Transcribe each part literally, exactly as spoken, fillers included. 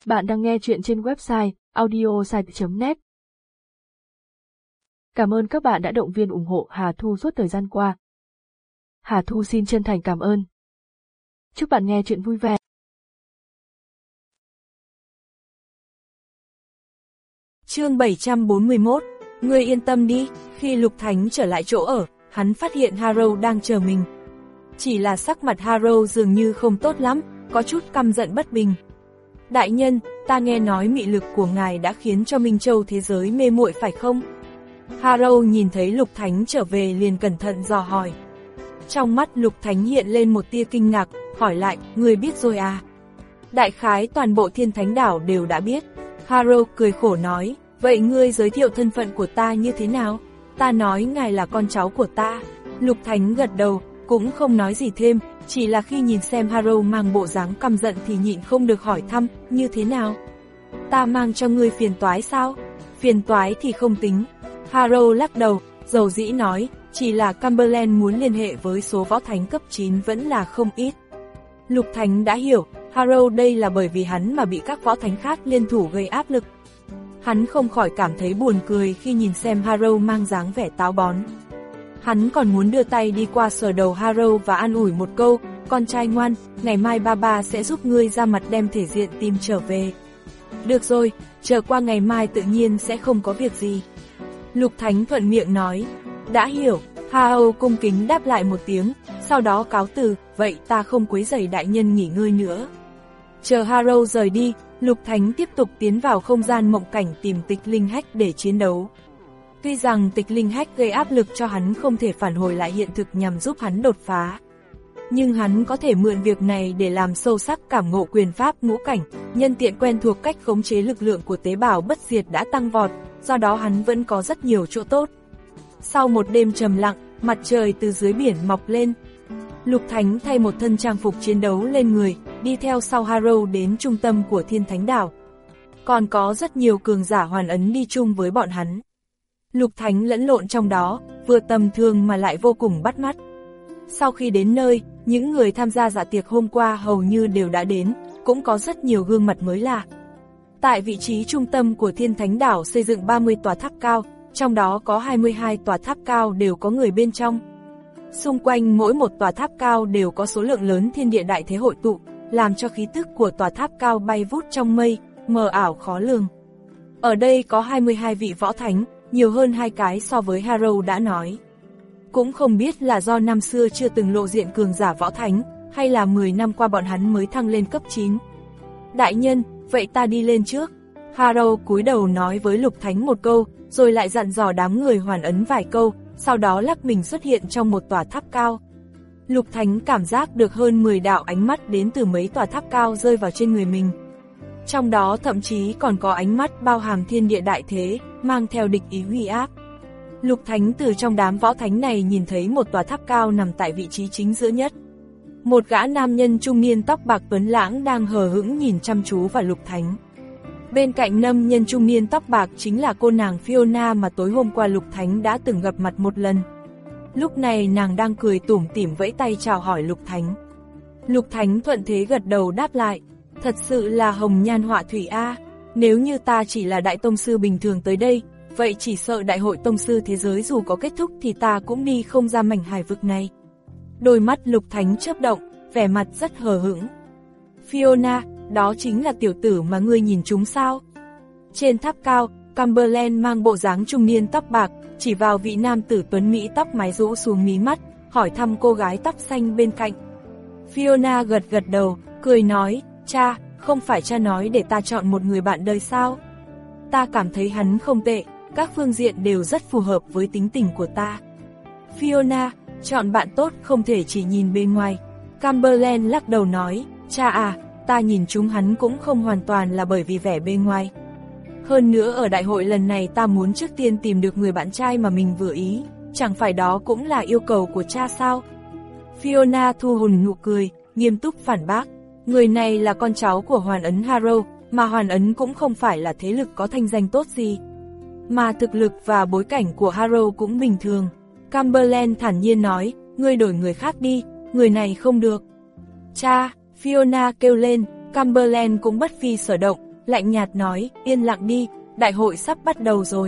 Bạn đang nghe chuyện trên website audiosite chấm net. Cảm ơn các bạn đã động viên ủng hộ Hà Thu suốt thời gian qua. Hà Thu xin chân thành cảm ơn. Chúc bạn nghe chuyện vui vẻ. Chương bảy trăm bốn mươi mốt, ngươi yên tâm đi. Khi Lục Thánh trở lại chỗ ở, hắn phát hiện Harrow đang chờ mình. Chỉ là sắc mặt Harrow dường như không tốt lắm, có chút căm giận bất bình. Đại nhân, ta nghe nói mị lực của ngài đã khiến cho Minh Châu thế giới mê muội phải không? Harrow nhìn thấy Lục Thánh trở về liền cẩn thận dò hỏi. Trong mắt Lục Thánh hiện lên một tia kinh ngạc, hỏi lại, ngươi biết rồi à? Đại khái toàn bộ Thiên Thánh Đảo đều đã biết. Harrow cười khổ nói, vậy ngươi giới thiệu thân phận của ta như thế nào? Ta nói ngài là con cháu của ta. Lục Thánh gật đầu, cũng không nói gì thêm, chỉ là khi nhìn xem Harrow mang bộ dáng căm giận thì nhịn không được hỏi thăm, như thế nào? Ta mang cho ngươi phiền toái sao? Phiền toái thì không tính. Harrow lắc đầu, dầu dĩ nói, chỉ là Cumberland muốn liên hệ với số võ thánh cấp chín vẫn là không ít. Lục Thánh đã hiểu, Harrow đây là bởi vì hắn mà bị các võ thánh khác liên thủ gây áp lực. Hắn không khỏi cảm thấy buồn cười khi nhìn xem Harrow mang dáng vẻ táo bón. Hắn còn muốn đưa tay đi qua sờ đầu Harrow và an ủi một câu, con trai ngoan, ngày mai ba ba sẽ giúp ngươi ra mặt đem thể diện tìm trở về. Được rồi, chờ qua ngày mai tự nhiên sẽ không có việc gì. Lục Thánh thuận miệng nói, đã hiểu. Harrow cung kính đáp lại một tiếng, sau đó cáo từ, vậy ta không quấy rầy đại nhân nghỉ ngơi nữa. Chờ Harrow rời đi, Lục Thánh tiếp tục tiến vào không gian mộng cảnh tìm Tịch Linh Hách để chiến đấu. Tuy rằng Tịch Linh Hách gây áp lực cho hắn không thể phản hồi lại hiện thực nhằm giúp hắn đột phá, nhưng hắn có thể mượn việc này để làm sâu sắc cảm ngộ quyền pháp ngũ cảnh, nhân tiện quen thuộc cách khống chế lực lượng của tế bào bất diệt đã tăng vọt, do đó hắn vẫn có rất nhiều chỗ tốt. Sau một đêm trầm lặng, mặt trời từ dưới biển mọc lên. Lục Thánh thay một thân trang phục chiến đấu lên người, đi theo sau Harrow đến trung tâm của Thiên Thánh Đảo. Còn có rất nhiều cường giả hoàn ấn đi chung với bọn hắn. Lục Thánh lẫn lộn trong đó, vừa tầm thường mà lại vô cùng bắt mắt. Sau khi đến nơi, những người tham gia dạ tiệc hôm qua hầu như đều đã đến, cũng có rất nhiều gương mặt mới lạ. Tại vị trí trung tâm của Thiên Thánh Đảo xây dựng ba mươi tòa tháp cao, trong đó có hai mươi hai tòa tháp cao đều có người bên trong. Xung quanh mỗi một tòa tháp cao đều có số lượng lớn thiên địa đại thế hội tụ, làm cho khí tức của tòa tháp cao bay vút trong mây, mờ ảo khó lường. Ở đây có hai mươi hai vị võ thánh, nhiều hơn hai cái so với Harrow đã nói. Cũng không biết là do năm xưa chưa từng lộ diện cường giả võ thánh, hay là mười năm qua bọn hắn mới thăng lên cấp chín. Đại nhân, vậy ta đi lên trước. Harrow cúi đầu nói với Lục Thánh một câu, rồi lại dặn dò đám người hoàn ấn vài câu, sau đó lắc mình xuất hiện trong một tòa tháp cao. Lục Thánh cảm giác được hơn mười đạo ánh mắt đến từ mấy tòa tháp cao rơi vào trên người mình. Trong đó thậm chí còn có ánh mắt bao hàm thiên địa đại thế, mang theo địch ý uy áp. Lục Thánh từ trong đám võ thánh này nhìn thấy một tòa tháp cao nằm tại vị trí chính giữa nhất. Một gã nam nhân trung niên tóc bạc tuấn lãng đang hờ hững nhìn chăm chú vào Lục Thánh. Bên cạnh nam nhân trung niên tóc bạc chính là cô nàng Fiona mà tối hôm qua Lục Thánh đã từng gặp mặt một lần. Lúc này nàng đang cười tủm tỉm vẫy tay chào hỏi Lục Thánh. Lục Thánh thuận thế gật đầu đáp lại, thật sự là hồng nhan họa thủy a. Nếu như ta chỉ là đại tông sư bình thường tới đây, vậy chỉ sợ đại hội tông sư thế giới dù có kết thúc thì ta cũng đi không ra mảnh hải vực này. Đôi mắt Lục Thánh chớp động, vẻ mặt rất hờ hững. Fiona, đó chính là tiểu tử mà ngươi nhìn chúng sao? Trên tháp cao, Cumberland mang bộ dáng trung niên tóc bạc, chỉ vào vị nam tử tuấn Mỹ tóc mái rũ xuống mí mắt, hỏi thăm cô gái tóc xanh bên cạnh. Fiona gật gật đầu, cười nói, cha, không phải cha nói để ta chọn một người bạn đời sao? Ta cảm thấy hắn không tệ, các phương diện đều rất phù hợp với tính tình của ta. Fiona, chọn bạn tốt không thể chỉ nhìn bên ngoài. Cumberland lắc đầu nói, cha à, ta nhìn chúng hắn cũng không hoàn toàn là bởi vì vẻ bên ngoài. Hơn nữa ở đại hội lần này ta muốn trước tiên tìm được người bạn trai mà mình vừa ý, chẳng phải đó cũng là yêu cầu của cha sao? Fiona thu hồn nụ cười, nghiêm túc phản bác, người này là con cháu của Hoàn ấn Harrow, mà Hoàn ấn cũng không phải là thế lực có thanh danh tốt gì. Mà thực lực và bối cảnh của Harrow cũng bình thường. Cumberland thản nhiên nói, ngươi đổi người khác đi, người này không được. Cha, Fiona kêu lên, Cumberland cũng bất phi sở động, lạnh nhạt nói, yên lặng đi, đại hội sắp bắt đầu rồi.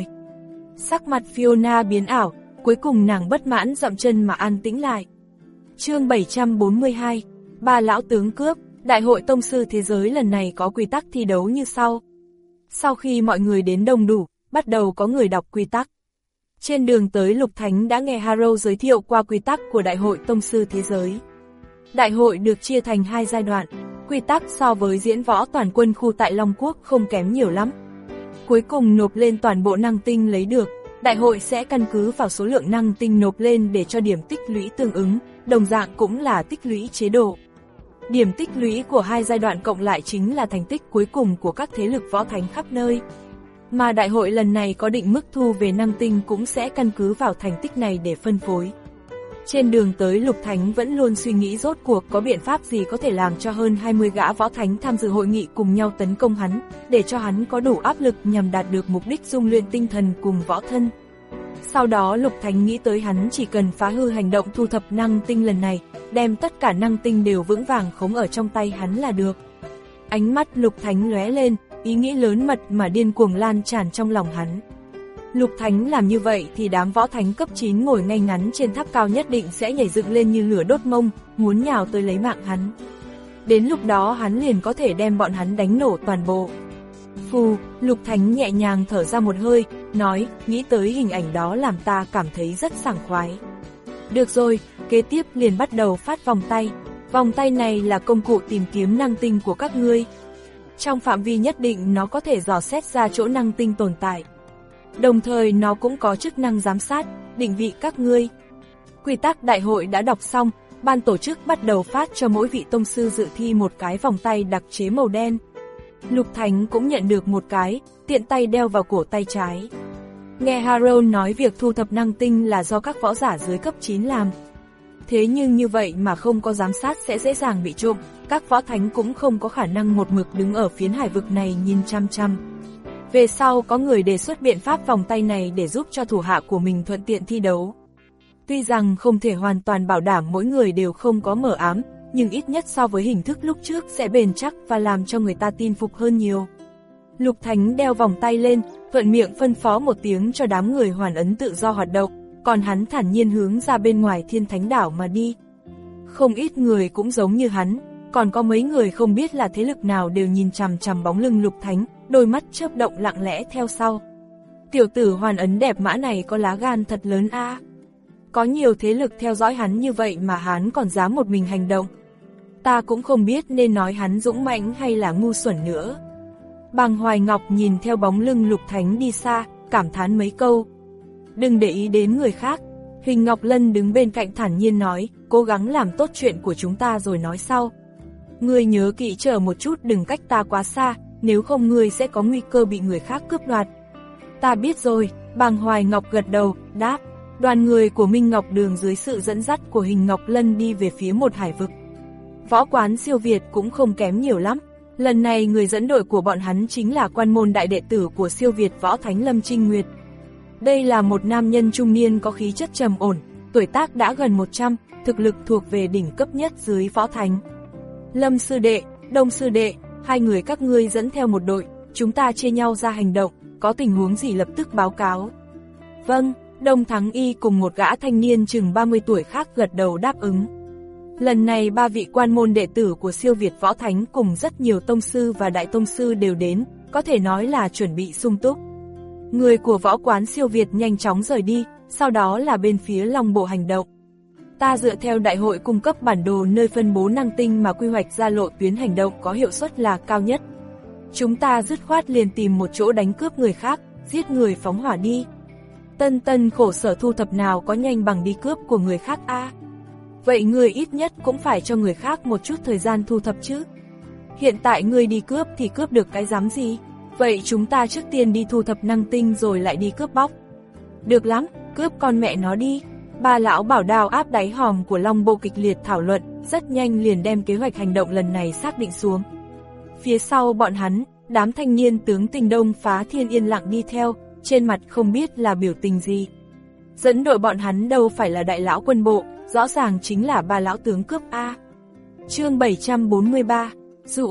Sắc mặt Fiona biến ảo, cuối cùng nàng bất mãn dậm chân mà an tĩnh lại. Chương bảy trăm bốn mươi hai, ba lão tướng cướp. Đại hội tông sư thế giới lần này có quy tắc thi đấu như sau. Sau khi mọi người đến đông đủ, bắt đầu có người đọc quy tắc. Trên đường tới Lục Thánh đã nghe Harrow giới thiệu qua quy tắc của Đại hội tông sư thế giới. Đại hội được chia thành hai giai đoạn, quy tắc so với diễn võ toàn quân khu tại Long Quốc không kém nhiều lắm. Cuối cùng nộp lên toàn bộ năng tinh lấy được, đại hội sẽ căn cứ vào số lượng năng tinh nộp lên để cho điểm tích lũy tương ứng, đồng dạng cũng là tích lũy chế độ. Điểm tích lũy của hai giai đoạn cộng lại chính là thành tích cuối cùng của các thế lực võ thánh khắp nơi. Mà đại hội lần này có định mức thu về năng tinh cũng sẽ căn cứ vào thành tích này để phân phối. Trên đường tới Lục Thánh vẫn luôn suy nghĩ rốt cuộc có biện pháp gì có thể làm cho hơn hai mươi gã võ thánh tham dự hội nghị cùng nhau tấn công hắn, để cho hắn có đủ áp lực nhằm đạt được mục đích dung luyện tinh thần cùng võ thân. Sau đó Lục Thánh nghĩ tới hắn chỉ cần phá hư hành động thu thập năng tinh lần này, đem tất cả năng tinh đều vững vàng khống ở trong tay hắn là được. Ánh mắt Lục Thánh lóe lên, ý nghĩ lớn mật mà điên cuồng lan tràn trong lòng hắn. Lục Thánh làm như vậy thì đám võ thánh cấp chín ngồi ngay ngắn trên tháp cao nhất định sẽ nhảy dựng lên như lửa đốt mông, muốn nhào tới lấy mạng hắn. Đến lúc đó hắn liền có thể đem bọn hắn đánh nổ toàn bộ. Phù, Lục Thánh nhẹ nhàng thở ra một hơi, nói, nghĩ tới hình ảnh đó làm ta cảm thấy rất sảng khoái. Được rồi, kế tiếp liền bắt đầu phát vòng tay. Vòng tay này là công cụ tìm kiếm năng tinh của các ngươi. Trong phạm vi nhất định nó có thể dò xét ra chỗ năng tinh tồn tại. Đồng thời nó cũng có chức năng giám sát, định vị các ngươi. Quy tắc đại hội đã đọc xong, ban tổ chức bắt đầu phát cho mỗi vị tông sư dự thi một cái vòng tay đặc chế màu đen. Lục Thánh cũng nhận được một cái, tiện tay đeo vào cổ tay trái. Nghe Harrow nói việc thu thập năng tinh là do các võ giả dưới cấp chín làm. Thế nhưng như vậy mà không có giám sát sẽ dễ dàng bị trộm, các võ thánh cũng không có khả năng một mực đứng ở phiến hải vực này nhìn chăm chăm. Về sau có người đề xuất biện pháp vòng tay này để giúp cho thủ hạ của mình thuận tiện thi đấu. Tuy rằng không thể hoàn toàn bảo đảm mỗi người đều không có mờ ám, nhưng ít nhất so với hình thức lúc trước sẽ bền chắc và làm cho người ta tin phục hơn nhiều. Lục Thánh đeo vòng tay lên, thuận miệng phân phó một tiếng cho đám người hoàn ấn tự do hoạt động, còn hắn thản nhiên hướng ra bên ngoài Thiên Thánh đảo mà đi. Không ít người cũng giống như hắn, còn có mấy người không biết là thế lực nào đều nhìn chằm chằm bóng lưng Lục Thánh, đôi mắt chớp động lặng lẽ theo sau. Tiểu tử hoàn ấn đẹp mã này có lá gan thật lớn a. À. Có nhiều thế lực theo dõi hắn như vậy mà hắn còn dám một mình hành động. Ta cũng không biết nên nói hắn dũng mãnh hay là ngu xuẩn nữa. Bàng Hoài Ngọc nhìn theo bóng lưng Lục Thánh đi xa, cảm thán mấy câu. Đừng để ý đến người khác. Hình Ngọc Lân đứng bên cạnh thản nhiên nói, cố gắng làm tốt chuyện của chúng ta rồi nói sau. Ngươi nhớ kỹ chờ một chút, đừng cách ta quá xa, nếu không ngươi sẽ có nguy cơ bị người khác cướp đoạt. Ta biết rồi, Bàng Hoài Ngọc gật đầu, đáp. Đoàn người của Minh Ngọc Đường dưới sự dẫn dắt của Hình Ngọc Lân đi về phía một hải vực. Võ quán siêu Việt cũng không kém nhiều lắm. Lần này người dẫn đội của bọn hắn chính là quan môn đại đệ tử của siêu Việt võ thánh Lâm Trinh Nguyệt. Đây là một nam nhân trung niên có khí chất trầm ổn, tuổi tác đã gần một trăm, thực lực thuộc về đỉnh cấp nhất dưới võ thánh. Lâm sư đệ, Đông sư đệ, hai người các ngươi dẫn theo một đội, chúng ta chia nhau ra hành động, có tình huống gì lập tức báo cáo. Vâng, Đông Thắng Y cùng một gã thanh niên chừng ba mươi tuổi khác gật đầu đáp ứng. Lần này ba vị quan môn đệ tử của siêu Việt võ thánh cùng rất nhiều tông sư và đại tông sư đều đến, có thể nói là chuẩn bị sung túc. Người của võ quán siêu Việt nhanh chóng rời đi, sau đó là bên phía Long Bộ hành động. Ta dựa theo đại hội cung cấp bản đồ nơi phân bố năng tinh mà quy hoạch ra lộ tuyến hành động có hiệu suất là cao nhất. Chúng ta dứt khoát liền tìm một chỗ đánh cướp người khác, giết người phóng hỏa đi. Tân tân khổ sở thu thập nào có nhanh bằng đi cướp của người khác a. À? Vậy người ít nhất cũng phải cho người khác một chút thời gian thu thập chứ. Hiện tại người đi cướp thì cướp được cái dám gì? Vậy chúng ta trước tiên đi thu thập năng tinh rồi lại đi cướp bóc. Được lắm, cướp con mẹ nó đi. Ba lão bảo đao áp đáy hòm của Long Bộ kịch liệt thảo luận, rất nhanh liền đem kế hoạch hành động lần này xác định xuống. Phía sau bọn hắn, đám thanh niên tướng Tình Đông Phá Thiên yên lặng đi theo, trên mặt không biết là biểu tình gì. Dẫn đội bọn hắn đâu phải là đại lão quân bộ, rõ ràng chính là ba lão tướng cướp A. Chương bảy trăm bốn mươi ba, dụ hoặc.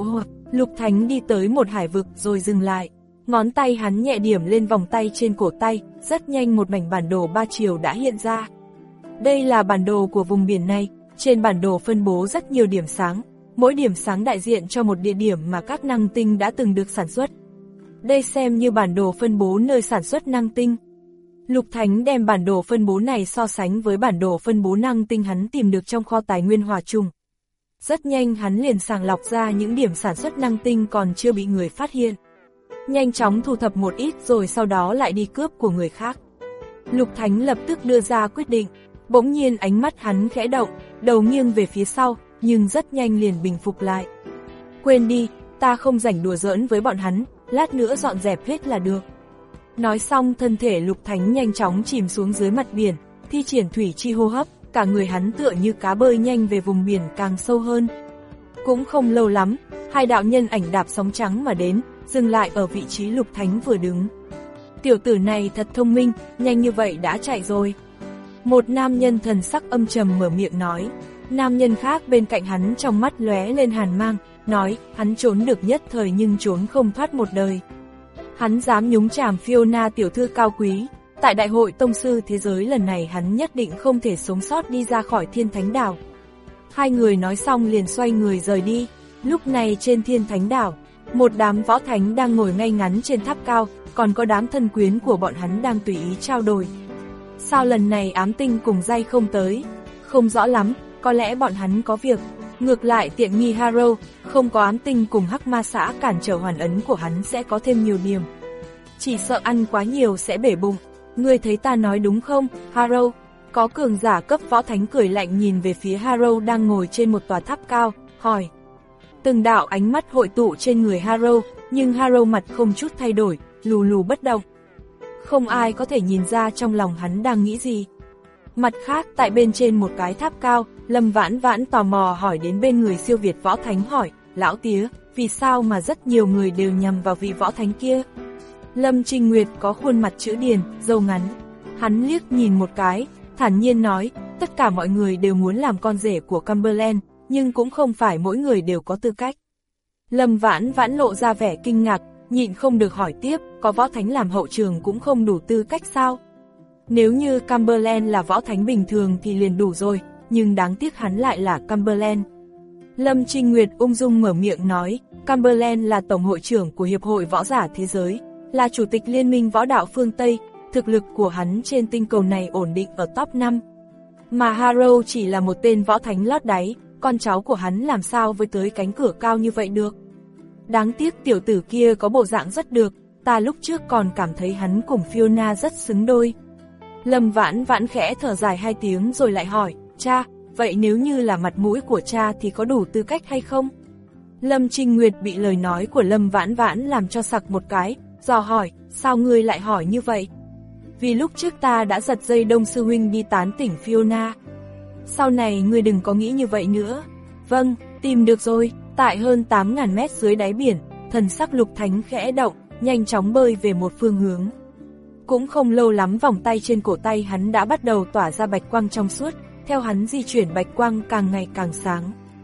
Lục Thánh đi tới một hải vực rồi dừng lại. Ngón tay hắn nhẹ điểm lên vòng tay trên cổ tay, rất nhanh một mảnh bản đồ ba chiều đã hiện ra. Đây là bản đồ của vùng biển này, trên bản đồ phân bố rất nhiều điểm sáng, mỗi điểm sáng đại diện cho một địa điểm mà các năng tinh đã từng được sản xuất. Đây xem như bản đồ phân bố nơi sản xuất năng tinh. Lục Thánh đem bản đồ phân bố này so sánh với bản đồ phân bố năng tinh hắn tìm được trong kho tài nguyên hỏa trùng. Rất nhanh hắn liền sàng lọc ra những điểm sản xuất năng tinh còn chưa bị người phát hiện. Nhanh chóng thu thập một ít rồi sau đó lại đi cướp của người khác. Lục Thánh lập tức đưa ra quyết định, bỗng nhiên ánh mắt hắn khẽ động, đầu nghiêng về phía sau, nhưng rất nhanh liền bình phục lại. Quên đi, ta không rảnh đùa giỡn với bọn hắn, lát nữa dọn dẹp hết là được. Nói xong thân thể Lục Thánh nhanh chóng chìm xuống dưới mặt biển, thi triển thủy chi hô hấp, cả người hắn tựa như cá bơi nhanh về vùng biển càng sâu hơn. Cũng không lâu lắm, hai đạo nhân ảnh đạp sóng trắng mà đến, dừng lại ở vị trí Lục Thánh vừa đứng. Tiểu tử này thật thông minh, nhanh như vậy đã chạy rồi. Một nam nhân thần sắc âm trầm mở miệng nói. Nam nhân khác bên cạnh hắn trong mắt lóe lên hàn mang, nói, hắn trốn được nhất thời nhưng trốn không thoát một đời. Hắn dám nhúng chàm Fiona tiểu thư cao quý, tại đại hội tông sư thế giới lần này hắn nhất định không thể sống sót đi ra khỏi Thiên Thánh Đảo. Hai người nói xong liền xoay người rời đi. Lúc này trên Thiên Thánh Đảo, một đám võ thánh đang ngồi ngay ngắn trên tháp cao, còn có đám thân quyến của bọn hắn đang tùy ý trao đổi. Sao lần này ám tinh cùng dây không tới? Không rõ lắm, có lẽ bọn hắn có việc. Ngược lại tiện nghi Harrow, không có ám tinh cùng hắc ma xã cản trở hoàn ấn của hắn sẽ có thêm nhiều điểm. Chỉ sợ ăn quá nhiều sẽ bể bụng. Ngươi thấy ta nói đúng không, Harrow? Có cường giả cấp võ thánh cười lạnh nhìn về phía Harrow đang ngồi trên một tòa tháp cao, hỏi. Từng đạo ánh mắt hội tụ trên người Harrow, nhưng Harrow mặt không chút thay đổi, lù lù bất động. Không ai có thể nhìn ra trong lòng hắn đang nghĩ gì. Mặt khác, tại bên trên một cái tháp cao, Lâm Vãn Vãn tò mò hỏi đến bên người siêu việt võ thánh hỏi, lão tía, vì sao mà rất nhiều người đều nhằm vào vị võ thánh kia? Lâm Trinh Nguyệt có khuôn mặt chữ điền, râu ngắn. Hắn liếc nhìn một cái, thản nhiên nói, tất cả mọi người đều muốn làm con rể của Cumberland, nhưng cũng không phải mỗi người đều có tư cách. Lâm Vãn Vãn lộ ra vẻ kinh ngạc, nhịn không được hỏi tiếp, có võ thánh làm hậu trường cũng không đủ tư cách sao? Nếu như Cumberland là võ thánh bình thường thì liền đủ rồi, nhưng đáng tiếc hắn lại là Cumberland. Lâm Trinh Nguyệt ung dung mở miệng nói, Cumberland là tổng hội trưởng của Hiệp hội Võ giả Thế giới, là chủ tịch Liên minh Võ đạo phương Tây, thực lực của hắn trên tinh cầu này ổn định ở top năm. Mà Harrow chỉ là một tên võ thánh lót đáy, con cháu của hắn làm sao với tới cánh cửa cao như vậy được. Đáng tiếc tiểu tử kia có bộ dạng rất được, ta lúc trước còn cảm thấy hắn cùng Fiona rất xứng đôi. Lâm Vãn Vãn khẽ thở dài hai tiếng rồi lại hỏi, cha, vậy nếu như là mặt mũi của cha thì có đủ tư cách hay không? Lâm Trinh Nguyệt bị lời nói của Lâm Vãn Vãn làm cho sặc một cái, dò hỏi, sao ngươi lại hỏi như vậy? Vì lúc trước ta đã giật dây Đông sư huynh đi tán tỉnh Fiona. Sau này ngươi đừng có nghĩ như vậy nữa. Vâng, tìm được rồi. Tại hơn tám nghìn mét dưới đáy biển, thần sắc Lục Thánh khẽ động, nhanh chóng bơi về một phương hướng. Cũng không lâu lắm vòng tay trên cổ tay hắn đã bắt đầu tỏa ra bạch quang trong suốt, theo hắn di chuyển bạch quang càng ngày càng sáng.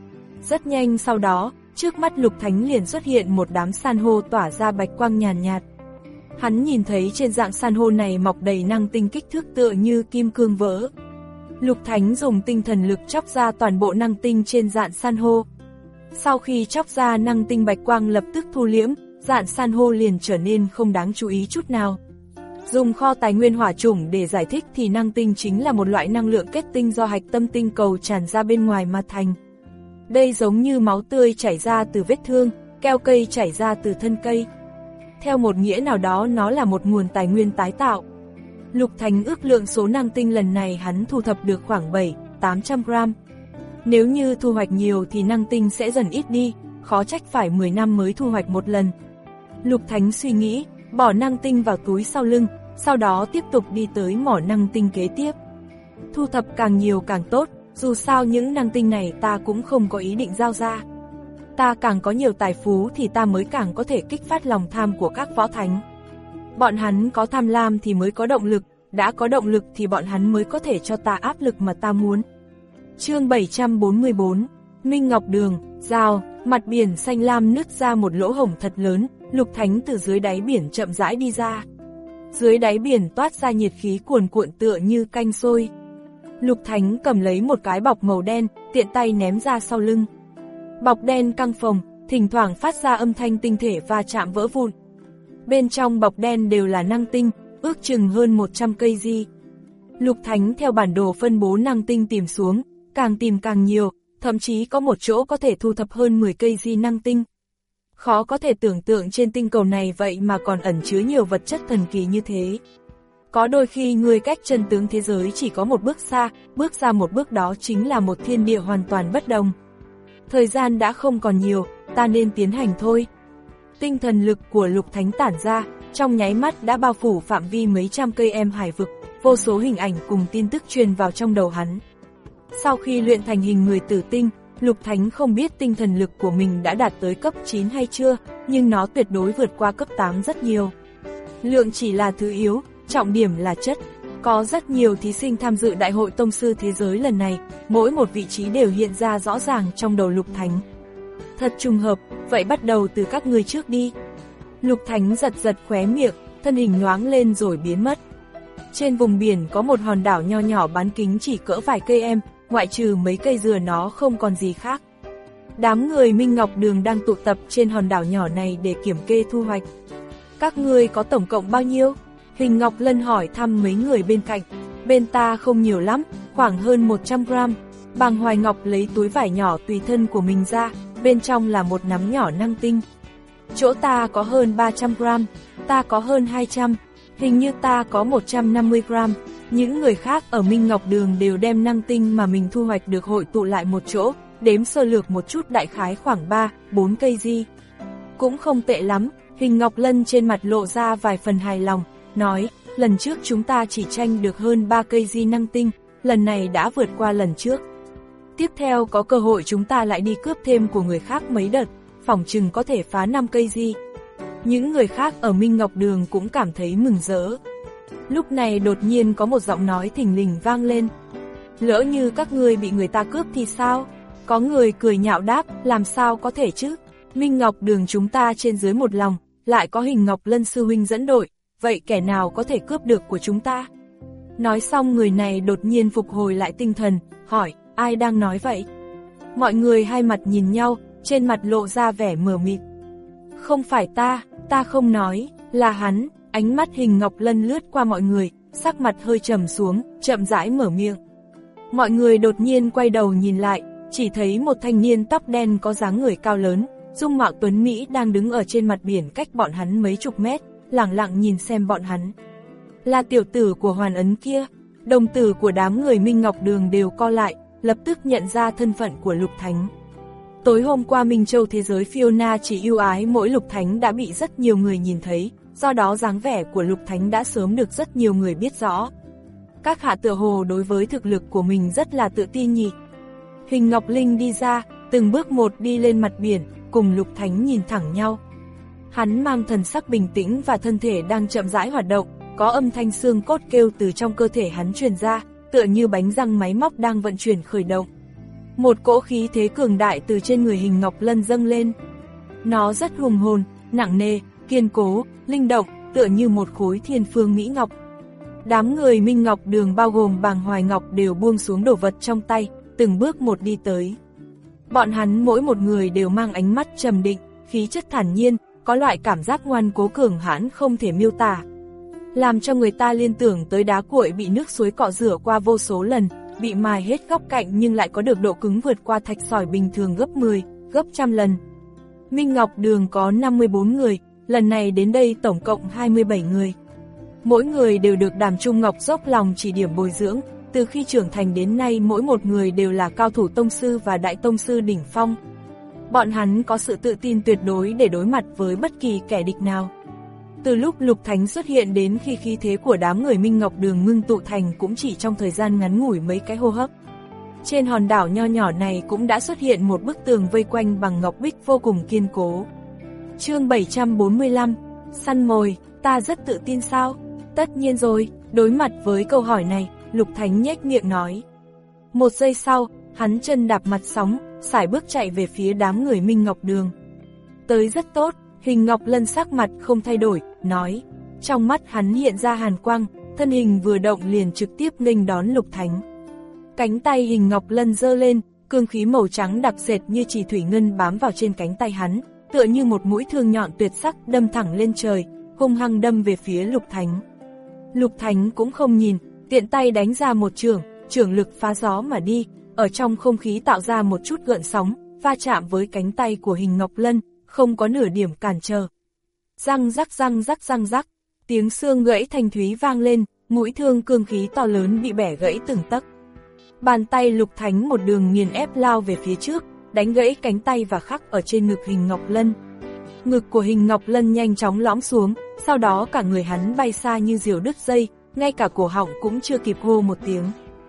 Rất nhanh sau đó, trước mắt Lục Thánh liền xuất hiện một đám san hô tỏa ra bạch quang nhàn nhạt, nhạt. Hắn nhìn thấy trên dạng san hô này mọc đầy năng tinh kích thước tựa như kim cương vỡ. Lục Thánh dùng tinh thần lực chóc ra toàn bộ năng tinh trên dạng san hô. Sau khi chóc ra năng tinh bạch quang lập tức thu liễm, dạng san hô liền trở nên không đáng chú ý chút nào. Dùng kho tài nguyên hỏa chủng để giải thích thì năng tinh chính là một loại năng lượng kết tinh do hạch tâm tinh cầu tràn ra bên ngoài mà thành. Đây giống như máu tươi chảy ra từ vết thương, keo cây chảy ra từ thân cây. Theo một nghĩa nào đó nó là một nguồn tài nguyên tái tạo. Lục Thánh ước lượng số năng tinh lần này hắn thu thập được khoảng bảy đến tám trăm gram. Nếu như thu hoạch nhiều thì năng tinh sẽ dần ít đi, khó trách phải mười năm mới thu hoạch một lần. Lục Thánh suy nghĩ, bỏ năng tinh vào túi sau lưng, sau đó tiếp tục đi tới mỏ năng tinh kế tiếp. Thu thập càng nhiều càng tốt, dù sao những năng tinh này ta cũng không có ý định giao ra. Ta càng có nhiều tài phú thì ta mới càng có thể kích phát lòng tham của các võ thánh. Bọn hắn có tham lam thì mới có động lực, đã có động lực thì bọn hắn mới có thể cho ta áp lực mà ta muốn. Chương bảy trăm bốn mươi bốn, Minh Ngọc Đường, Rào, mặt biển xanh lam nứt ra một lỗ hổng thật lớn, Lục Thánh từ dưới đáy biển chậm rãi đi ra. Dưới đáy biển toát ra nhiệt khí cuồn cuộn tựa như canh sôi. Lục Thánh cầm lấy một cái bọc màu đen, tiện tay ném ra sau lưng. Bọc đen căng phồng, thỉnh thoảng phát ra âm thanh tinh thể va chạm vỡ vụn. Bên trong bọc đen đều là năng tinh, ước chừng hơn một trăm cây di. Lục Thánh theo bản đồ phân bố năng tinh tìm xuống, càng tìm càng nhiều, thậm chí có một chỗ có thể thu thập hơn mười cây di năng tinh. Khó có thể tưởng tượng trên tinh cầu này vậy mà còn ẩn chứa nhiều vật chất thần kỳ như thế. Có đôi khi người cách chân tướng thế giới chỉ có một bước xa, bước ra một bước đó chính là một thiên địa hoàn toàn bất đồng. Thời gian đã không còn nhiều, ta nên tiến hành thôi. Tinh thần lực của Lục Thánh tản ra, trong nháy mắt đã bao phủ phạm vi mấy trăm cây em hải vực, vô số hình ảnh cùng tin tức truyền vào trong đầu hắn. Sau khi luyện thành hình người tử tinh, Lục Thánh không biết tinh thần lực của mình đã đạt tới cấp chín hay chưa, nhưng nó tuyệt đối vượt qua cấp tám rất nhiều. Lượng chỉ là thứ yếu, trọng điểm là chất. Có rất nhiều thí sinh tham dự Đại hội Tông sư Thế giới lần này, mỗi một vị trí đều hiện ra rõ ràng trong đầu Lục Thánh. Thật trùng hợp, vậy bắt đầu từ các ngươi trước đi. Lục Thánh giật giật khóe miệng, thân hình nhoáng lên rồi biến mất. Trên vùng biển có một hòn đảo nho nhỏ bán kính chỉ cỡ vài cây em, ngoại trừ mấy cây dừa nó không còn gì khác. Đám người Minh Ngọc Đường đang tụ tập trên hòn đảo nhỏ này để kiểm kê thu hoạch. Các ngươi có tổng cộng bao nhiêu? Hình Ngọc Lân hỏi thăm mấy người bên cạnh. Bên ta không nhiều lắm, khoảng hơn một trăm gram. Bàng Hoài Ngọc lấy túi vải nhỏ tùy thân của mình ra, bên trong là một nắm nhỏ năng tinh. Chỗ ta có hơn ba trăm gram, ta có hơn hai trăm, hình như ta có một trăm năm mươi gram. Những người khác ở Minh Ngọc Đường đều đem năng tinh mà mình thu hoạch được hội tụ lại một chỗ, đếm sơ lược một chút đại khái khoảng ba, bốn cây di. Cũng không tệ lắm, Hình Ngọc Lân trên mặt lộ ra vài phần hài lòng, nói, lần trước chúng ta chỉ tranh được hơn ba cây di năng tinh, lần này đã vượt qua lần trước. Tiếp theo có cơ hội chúng ta lại đi cướp thêm của người khác mấy đợt, phỏng chừng có thể phá năm cây di. Những người khác ở Minh Ngọc Đường cũng cảm thấy mừng rỡ. Lúc này đột nhiên có một giọng nói thình lình vang lên. Lỡ như các ngươi bị người ta cướp thì sao? Có người cười nhạo đáp, làm sao có thể chứ? Minh Ngọc Đường chúng ta trên dưới một lòng, lại có Hình Ngọc Lân sư huynh dẫn đội, vậy kẻ nào có thể cướp được của chúng ta? Nói xong người này đột nhiên phục hồi lại tinh thần, hỏi, ai đang nói vậy? Mọi người hai mặt nhìn nhau, trên mặt lộ ra vẻ mờ mịt. Không phải ta, ta không nói, là hắn. Ánh mắt Hình Ngọc Lân lướt qua mọi người, sắc mặt hơi trầm xuống, chậm rãi mở miệng. Mọi người đột nhiên quay đầu nhìn lại, chỉ thấy một thanh niên tóc đen có dáng người cao lớn, dung mạo tuấn Mỹ đang đứng ở trên mặt biển cách bọn hắn mấy chục mét, lẳng lặng nhìn xem bọn hắn. Là tiểu tử của Hoàn Ấn kia. Đồng tử của đám người Minh Ngọc Đường đều co lại, lập tức nhận ra thân phận của Lục Thánh. Tối hôm qua Minh Châu thế giới Fiona chỉ yêu ái mỗi Lục Thánh đã bị rất nhiều người nhìn thấy, do đó dáng vẻ của Lục Thánh đã sớm được rất nhiều người biết rõ. Các hạ tựa hồ đối với thực lực của mình rất là tự tin nhỉ. Hình Ngọc Linh đi ra, từng bước một đi lên mặt biển, cùng Lục Thánh nhìn thẳng nhau. Hắn mang thần sắc bình tĩnh và thân thể đang chậm rãi hoạt động, có âm thanh xương cốt kêu từ trong cơ thể hắn truyền ra, tựa như bánh răng máy móc đang vận chuyển khởi động. Một cỗ khí thế cường đại từ trên người Hình Ngọc Lân dâng lên. Nó rất hùng hồn, nặng nề, kiên cố, linh động, tựa như một khối thiên phương mỹ ngọc. Đám người Minh Ngọc Đường bao gồm Bàng Hoài Ngọc đều buông xuống đồ vật trong tay, từng bước một đi tới. Bọn hắn mỗi một người đều mang ánh mắt trầm định, khí chất thản nhiên, có loại cảm giác ngoan cố cường hãn không thể miêu tả. Làm cho người ta liên tưởng tới đá cuội bị nước suối cọ rửa qua vô số lần, bị mài hết góc cạnh nhưng lại có được độ cứng vượt qua thạch sỏi bình thường gấp mười, gấp trăm lần. Minh Ngọc Đường có năm mươi bốn người, lần này đến đây tổng cộng hai mươi bảy người. Mỗi người đều được Đàm Trung Ngọc dốc lòng chỉ điểm bồi dưỡng, từ khi trưởng thành đến nay mỗi một người đều là cao thủ tông sư và đại tông sư đỉnh phong. Bọn hắn có sự tự tin tuyệt đối để đối mặt với bất kỳ kẻ địch nào. Từ lúc Lục Thánh xuất hiện đến khi khí thế của đám người Minh Ngọc Đường ngưng tụ thành cũng chỉ trong thời gian ngắn ngủi mấy cái hô hấp. Trên hòn đảo nho nhỏ này cũng đã xuất hiện một bức tường vây quanh bằng ngọc bích vô cùng kiên cố. Chương bảy trăm bốn mươi lăm, săn mồi, ta rất tự tin sao? Tất nhiên rồi, đối mặt với câu hỏi này, Lục Thánh nhếch miệng nói. Một giây sau, hắn chân đạp mặt sóng, sải bước chạy về phía đám người Minh Ngọc Đường. Tới rất tốt, Hình Ngọc Lân sắc mặt không thay đổi, nói. Trong mắt hắn hiện ra hàn quang, thân hình vừa động liền trực tiếp nghênh đón Lục Thánh. Cánh tay Hình Ngọc Lân giơ lên, cương khí màu trắng đặc sệt như chỉ thủy ngân bám vào trên cánh tay hắn, tựa như một mũi thương nhọn tuyệt sắc đâm thẳng lên trời, hung hăng đâm về phía Lục Thánh. Lục Thánh cũng không nhìn, tiện tay đánh ra một chưởng, chưởng lực phá gió mà đi, ở trong không khí tạo ra một chút gợn sóng, va chạm với cánh tay của Hình Ngọc Lân, không có nửa điểm cản trở. Răng rắc răng rắc răng rắc, tiếng xương gãy thanh thúy vang lên, mũi thương cương khí to lớn bị bẻ gãy từng tấc. Bàn tay Lục Thánh một đường nghiền ép lao về phía trước, đánh gãy cánh tay và khắc ở trên ngực Hình Ngọc Lân. Ngực của Hình Ngọc Lân nhanh chóng lõm xuống, sau đó cả người hắn bay xa như diều đứt dây, ngay cả cổ họng cũng chưa kịp hô một tiếng.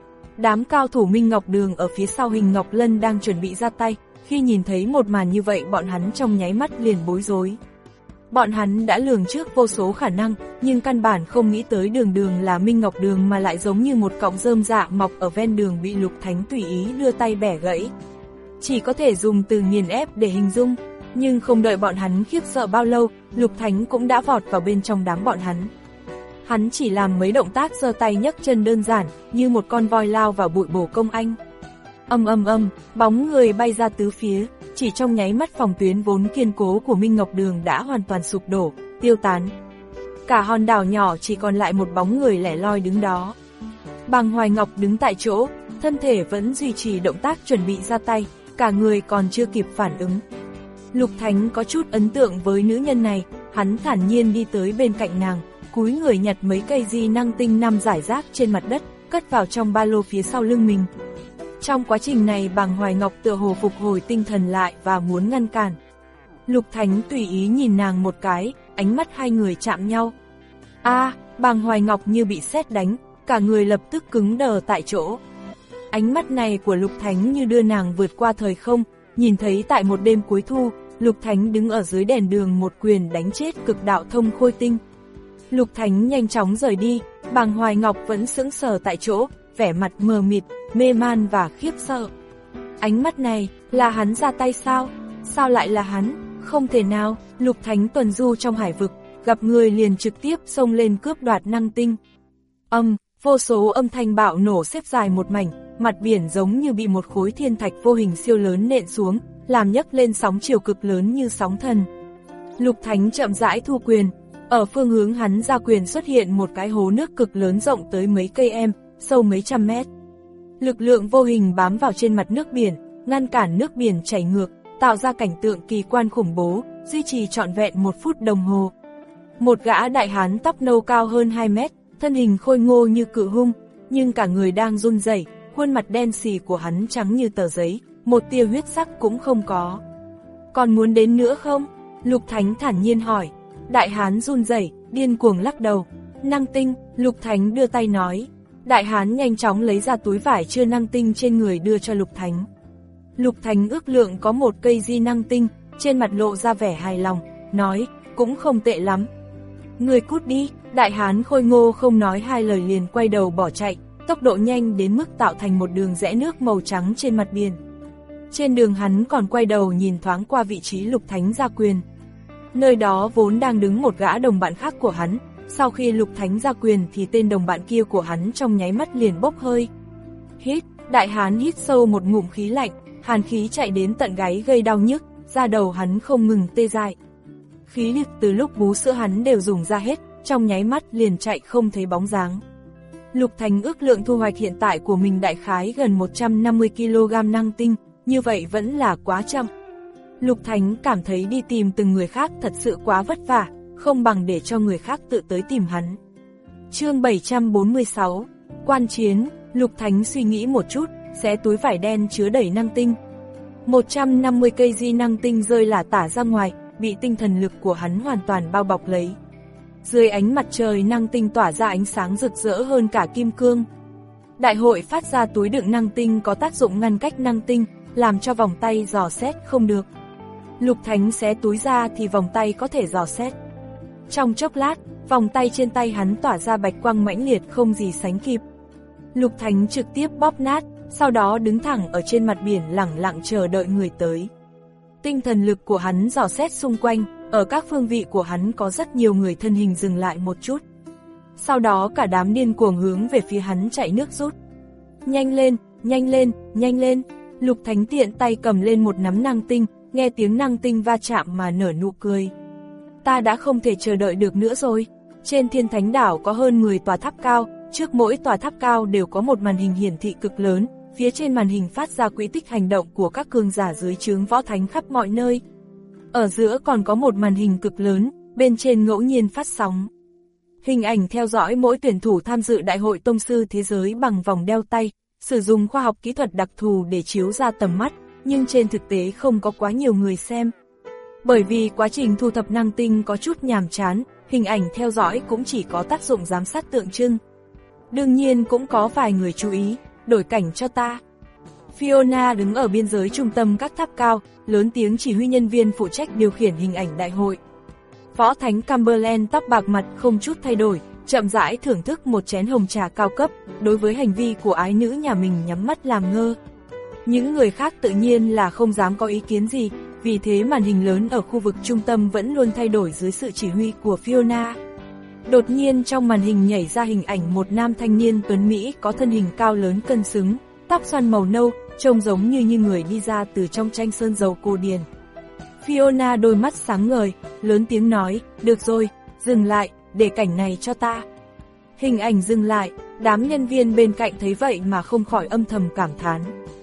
Đám cao thủ Minh Ngọc Đường ở phía sau Hình Ngọc Lân đang chuẩn bị ra tay, khi nhìn thấy một màn như vậy bọn hắn trong nháy mắt liền bối rối. Bọn hắn đã lường trước vô số khả năng, nhưng căn bản không nghĩ tới Đường Đường là Minh Ngọc Đường mà lại giống như một cọng rơm rạ mọc ở ven đường bị Lục Thánh tùy ý đưa tay bẻ gãy. Chỉ có thể dùng từ nghiền ép để hình dung, nhưng không đợi bọn hắn khiếp sợ bao lâu, Lục Thánh cũng đã vọt vào bên trong đám bọn hắn. Hắn chỉ làm mấy động tác giơ tay nhấc chân đơn giản, như một con voi lao vào bụi bổ công anh. Âm âm âm, bóng người bay ra tứ phía, chỉ trong nháy mắt phòng tuyến vốn kiên cố của Minh Ngọc Đường đã hoàn toàn sụp đổ, tiêu tán. Cả hòn đảo nhỏ chỉ còn lại một bóng người lẻ loi đứng đó. Bàng Hoài Ngọc đứng tại chỗ, thân thể vẫn duy trì động tác chuẩn bị ra tay, cả người còn chưa kịp phản ứng. Lục Thánh có chút ấn tượng với nữ nhân này, hắn thản nhiên đi tới bên cạnh nàng, cúi người nhặt mấy cây di năng tinh nằm rải rác trên mặt đất, cất vào trong ba lô phía sau lưng mình. Trong quá trình này Bàng Hoài Ngọc tựa hồ phục hồi tinh thần lại và muốn ngăn cản. Lục Thánh tùy ý nhìn nàng một cái, ánh mắt hai người chạm nhau. A, à, Bàng Hoài Ngọc như bị sét đánh, cả người lập tức cứng đờ tại chỗ. Ánh mắt này của Lục Thánh như đưa nàng vượt qua thời không, nhìn thấy tại một đêm cuối thu, Lục Thánh đứng ở dưới đèn đường một quyền đánh chết cực đạo thông khôi tinh. Lục Thánh nhanh chóng rời đi, Bàng Hoài Ngọc vẫn sững sờ tại chỗ, vẻ mặt mờ mịt, mê man và khiếp sợ. Ánh mắt này, là hắn ra tay sao? Sao lại là hắn? Không thể nào, Lục Thánh tuần du trong hải vực, gặp người liền trực tiếp xông lên cướp đoạt năng tinh. Âm, vô số âm thanh bạo nổ xếp dài một mảnh, mặt biển giống như bị một khối thiên thạch vô hình siêu lớn nện xuống, làm nhấc lên sóng chiều cực lớn như sóng thần. Lục Thánh chậm rãi thu quyền, ở phương hướng hắn ra quyền xuất hiện một cái hố nước cực lớn rộng tới mấy cây em, sâu mấy trăm mét. Lực lượng vô hình bám vào trên mặt nước biển, ngăn cản nước biển chảy ngược, tạo ra cảnh tượng kỳ quan khủng bố, duy trì trọn vẹn một phút đồng hồ. Một gã đại hán tóc nâu cao hơn hai mét, thân hình khôi ngô như cự hung, nhưng cả người đang run rẩy, khuôn mặt đen xì của hắn trắng như tờ giấy, một tia huyết sắc cũng không có. Còn muốn đến nữa không? Lục Thánh thản nhiên hỏi. Đại hán run rẩy, điên cuồng lắc đầu. Năng tinh, Lục Thánh đưa tay nói. Đại hán nhanh chóng lấy ra túi vải chứa năng tinh trên người đưa cho Lục Thánh. Lục Thánh ước lượng có một cây di năng tinh, trên mặt lộ ra vẻ hài lòng, nói, cũng không tệ lắm. Người cút đi, đại hán khôi ngô không nói hai lời liền quay đầu bỏ chạy, tốc độ nhanh đến mức tạo thành một đường rẽ nước màu trắng trên mặt biển. Trên đường hắn còn quay đầu nhìn thoáng qua vị trí Lục Thánh ra quyền. Nơi đó vốn đang đứng một gã đồng bạn khác của hắn, sau khi Lục Thánh ra quyền thì tên đồng bạn kia của hắn trong nháy mắt liền bốc hơi. Hít, đại hán hít sâu một ngụm khí lạnh, hàn khí chạy đến tận gáy gây đau nhức, da đầu hắn không ngừng tê dại. Khí lực từ lúc bú sữa hắn đều dùng ra hết, trong nháy mắt liền chạy không thấy bóng dáng. Lục Thánh ước lượng thu hoạch hiện tại của mình đại khái gần một trăm năm mươi ki lô gam năng tinh, như vậy vẫn là quá chậm. Lục Thánh cảm thấy đi tìm từng người khác thật sự quá vất vả, không bằng để cho người khác tự tới tìm hắn. Chương bảy trăm bốn mươi sáu, Quan chiến. Lục Thánh suy nghĩ một chút, xé túi vải đen chứa đầy năng tinh. một trăm năm mươi cây di năng tinh rơi lả tả ra ngoài, bị tinh thần lực của hắn hoàn toàn bao bọc lấy. Dưới ánh mặt trời năng tinh tỏa ra ánh sáng rực rỡ hơn cả kim cương. Đại hội phát ra túi đựng năng tinh có tác dụng ngăn cách năng tinh, làm cho vòng tay dò xét không được. Lục Thánh xé túi ra thì vòng tay có thể dò xét. Trong chốc lát, vòng tay trên tay hắn tỏa ra bạch quang mãnh liệt không gì sánh kịp. Lục Thánh trực tiếp bóp nát, sau đó đứng thẳng ở trên mặt biển lẳng lặng chờ đợi người tới. Tinh thần lực của hắn dò xét xung quanh, ở các phương vị của hắn có rất nhiều người thân hình dừng lại một chút. Sau đó cả đám điên cuồng hướng về phía hắn chạy nước rút. Nhanh lên, nhanh lên, nhanh lên. Lục Thánh tiện tay cầm lên một nắm năng tinh, nghe tiếng năng tinh va chạm mà nở nụ cười. Ta đã không thể chờ đợi được nữa rồi. Trên Thiên Thánh đảo có hơn mười tòa tháp cao, trước mỗi tòa tháp cao đều có một màn hình hiển thị cực lớn, phía trên màn hình phát ra quỹ tích hành động của các cường giả dưới trướng võ thánh khắp mọi nơi. Ở giữa còn có một màn hình cực lớn, bên trên ngẫu nhiên phát sóng hình ảnh theo dõi mỗi tuyển thủ tham dự Đại hội Tông sư Thế giới bằng vòng đeo tay, sử dụng khoa học kỹ thuật đặc thù để chiếu ra tầm mắt, nhưng trên thực tế không có quá nhiều người xem. Bởi vì quá trình thu thập năng tinh có chút nhàm chán, hình ảnh theo dõi cũng chỉ có tác dụng giám sát tượng trưng. Đương nhiên cũng có vài người chú ý, đổi cảnh cho ta. Fiona đứng ở biên giới trung tâm các tháp cao, lớn tiếng chỉ huy nhân viên phụ trách điều khiển hình ảnh đại hội. Võ Thánh Cumberland tóc bạc mặt không chút thay đổi, chậm rãi thưởng thức một chén hồng trà cao cấp, đối với hành vi của ái nữ nhà mình nhắm mắt làm ngơ. Những người khác tự nhiên là không dám có ý kiến gì, vì thế màn hình lớn ở khu vực trung tâm vẫn luôn thay đổi dưới sự chỉ huy của Fiona. Đột nhiên trong màn hình nhảy ra hình ảnh một nam thanh niên tuấn Mỹ có thân hình cao lớn cân xứng, tóc xoăn màu nâu, trông giống như như người đi ra từ trong tranh sơn dầu cổ điển. Fiona đôi mắt sáng ngời, lớn tiếng nói, được rồi, dừng lại, để cảnh này cho ta. Hình ảnh dừng lại, đám nhân viên bên cạnh thấy vậy mà không khỏi âm thầm cảm thán.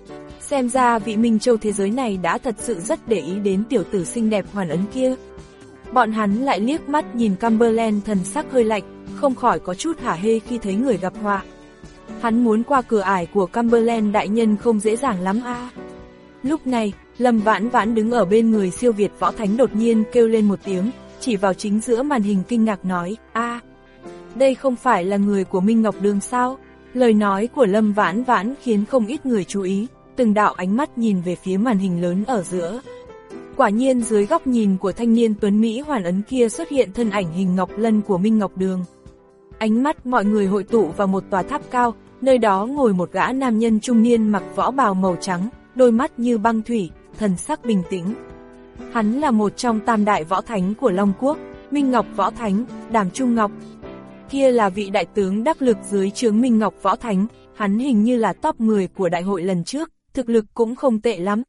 Xem ra vị Minh Châu thế giới này đã thật sự rất để ý đến tiểu tử xinh đẹp hoàn ấn kia. Bọn hắn lại liếc mắt nhìn Cumberland thần sắc hơi lạnh, không khỏi có chút hả hê khi thấy người gặp họa. Hắn muốn qua cửa ải của Cumberland đại nhân không dễ dàng lắm a. À. Lúc này, Lâm Vãn Vãn đứng ở bên người siêu việt võ thánh đột nhiên kêu lên một tiếng, chỉ vào chính giữa màn hình kinh ngạc nói, a, à, đây không phải là người của Minh Ngọc Đường sao? Lời nói của Lâm Vãn Vãn khiến không ít người chú ý, từng đạo ánh mắt nhìn về phía màn hình lớn ở giữa. Quả nhiên dưới góc nhìn của thanh niên tuấn Mỹ hoàn ấn kia xuất hiện thân ảnh hình ngọc lân của Minh Ngọc Đường. Ánh mắt mọi người hội tụ vào một tòa tháp cao, nơi đó ngồi một gã nam nhân trung niên mặc võ bào màu trắng, đôi mắt như băng thủy, thần sắc bình tĩnh. Hắn là một trong tam đại võ thánh của Long Quốc, Minh Ngọc Võ Thánh, Đàm Trung Ngọc. Kia là vị đại tướng đắc lực dưới trướng Minh Ngọc Võ Thánh, hắn hình như là top mười của đại hội lần trước, thực lực cũng không tệ lắm.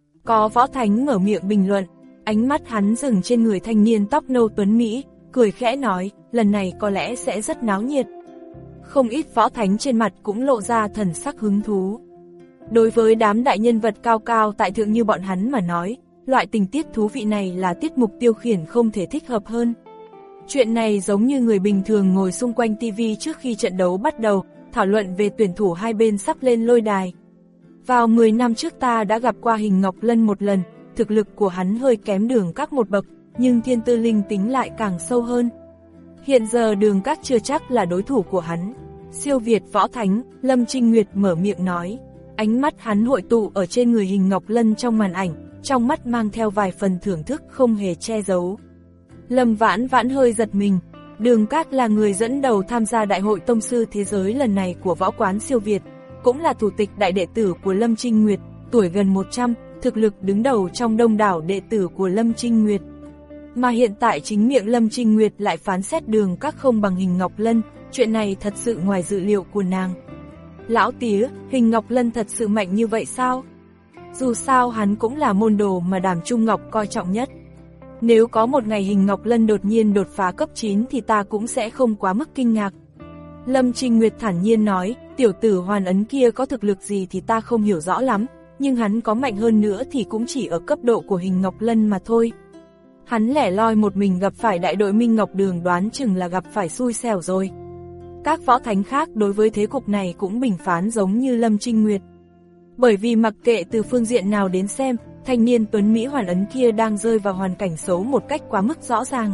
Có võ thánh mở miệng bình luận, ánh mắt hắn dừng trên người thanh niên tóc nâu tuấn Mỹ, cười khẽ nói, lần này có lẽ sẽ rất náo nhiệt. Không ít võ thánh trên mặt cũng lộ ra thần sắc hứng thú. Đối với đám đại nhân vật cao cao tại thượng như bọn hắn mà nói, loại tình tiết thú vị này là tiết mục tiêu khiển không thể thích hợp hơn. Chuyện này giống như người bình thường ngồi xung quanh tivi trước khi trận đấu bắt đầu, thảo luận về tuyển thủ hai bên sắp lên lôi đài. Vào mười năm trước ta đã gặp qua Hình Ngọc Lân một lần, thực lực của hắn hơi kém Đường Các một bậc, nhưng thiên tư linh tính lại càng sâu hơn. Hiện giờ Đường Các chưa chắc là đối thủ của hắn. Siêu việt võ thánh, Lâm Trinh Nguyệt mở miệng nói, ánh mắt hắn hội tụ ở trên người Hình Ngọc Lân trong màn ảnh, trong mắt mang theo vài phần thưởng thức không hề che giấu. Lâm Vãn Vãn hơi giật mình, Đường Các là người dẫn đầu tham gia Đại hội Tông sư Thế giới lần này của võ quán siêu việt, cũng là thủ tịch đại đệ tử của Lâm Trinh Nguyệt, tuổi gần một trăm, thực lực đứng đầu trong đông đảo đệ tử của Lâm Trinh Nguyệt. Mà hiện tại chính miệng Lâm Trinh Nguyệt lại phán xét Đường Các không bằng Hình Ngọc Lân, chuyện này thật sự ngoài dự liệu của nàng. Lão tía, Hình Ngọc Lân thật sự mạnh như vậy sao? Dù sao hắn cũng là môn đồ mà Đàm Trung Ngọc coi trọng nhất. Nếu có một ngày Hình Ngọc Lân đột nhiên đột phá cấp chín thì ta cũng sẽ không quá mức kinh ngạc. Lâm Trinh Nguyệt thản nhiên nói, tiểu tử hoàn ấn kia có thực lực gì thì ta không hiểu rõ lắm, nhưng hắn có mạnh hơn nữa thì cũng chỉ ở cấp độ của Hình Ngọc Lân mà thôi. Hắn lẻ loi một mình gặp phải đại đội Minh Ngọc Đường đoán chừng là gặp phải xui xẻo rồi. Các võ thánh khác đối với thế cục này cũng bình phán giống như Lâm Trinh Nguyệt. Bởi vì mặc kệ từ phương diện nào đến xem, thanh niên tuấn Mỹ hoàn ấn kia đang rơi vào hoàn cảnh xấu một cách quá mức rõ ràng.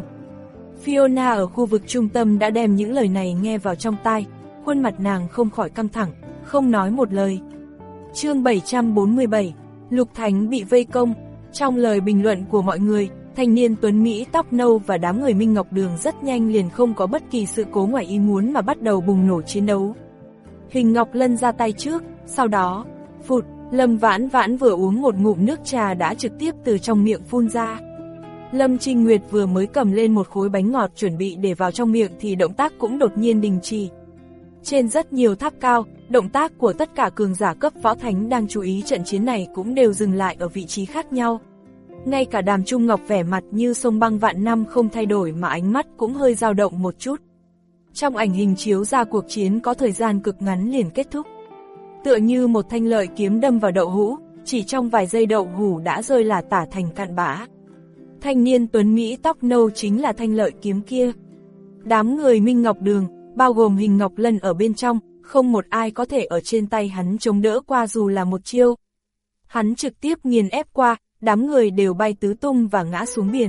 Fiona ở khu vực trung tâm đã đem những lời này nghe vào trong tai, khuôn mặt nàng không khỏi căng thẳng, không nói một lời. Chương bảy trăm bốn mươi bảy, Lục Thánh bị vây công. Trong lời bình luận của mọi người, thanh niên tuấn Mỹ tóc nâu và đám người Minh Ngọc Đường rất nhanh liền không có bất kỳ sự cố ngoài ý muốn mà bắt đầu bùng nổ chiến đấu. Hình Ngọc Lân ra tay trước, sau đó, Phụt, Lâm Vãn Vãn vừa uống một ngụm nước trà đã trực tiếp từ trong miệng phun ra. Lâm Trinh Nguyệt vừa mới cầm lên một khối bánh ngọt chuẩn bị để vào trong miệng thì động tác cũng đột nhiên đình chỉ. Trên rất nhiều tháp cao, động tác của tất cả cường giả cấp võ thánh đang chú ý trận chiến này cũng đều dừng lại ở vị trí khác nhau. Ngay cả Đàm Trung Ngọc vẻ mặt như sông băng vạn năm không thay đổi mà ánh mắt cũng hơi dao động một chút. Trong ảnh hình chiếu ra cuộc chiến có thời gian cực ngắn liền kết thúc. Tựa như một thanh lợi kiếm đâm vào đậu hũ, chỉ trong vài giây đậu hũ đã rơi là tả thành cạn bã. Thanh niên tuấn Mỹ tóc nâu chính là thanh lợi kiếm kia. Đám người Minh Ngọc Đường, bao gồm Hình Ngọc Lân ở bên trong, không một ai có thể ở trên tay hắn chống đỡ qua dù là một chiêu. Hắn trực tiếp nghiền ép qua, đám người đều bay tứ tung và ngã xuống biển.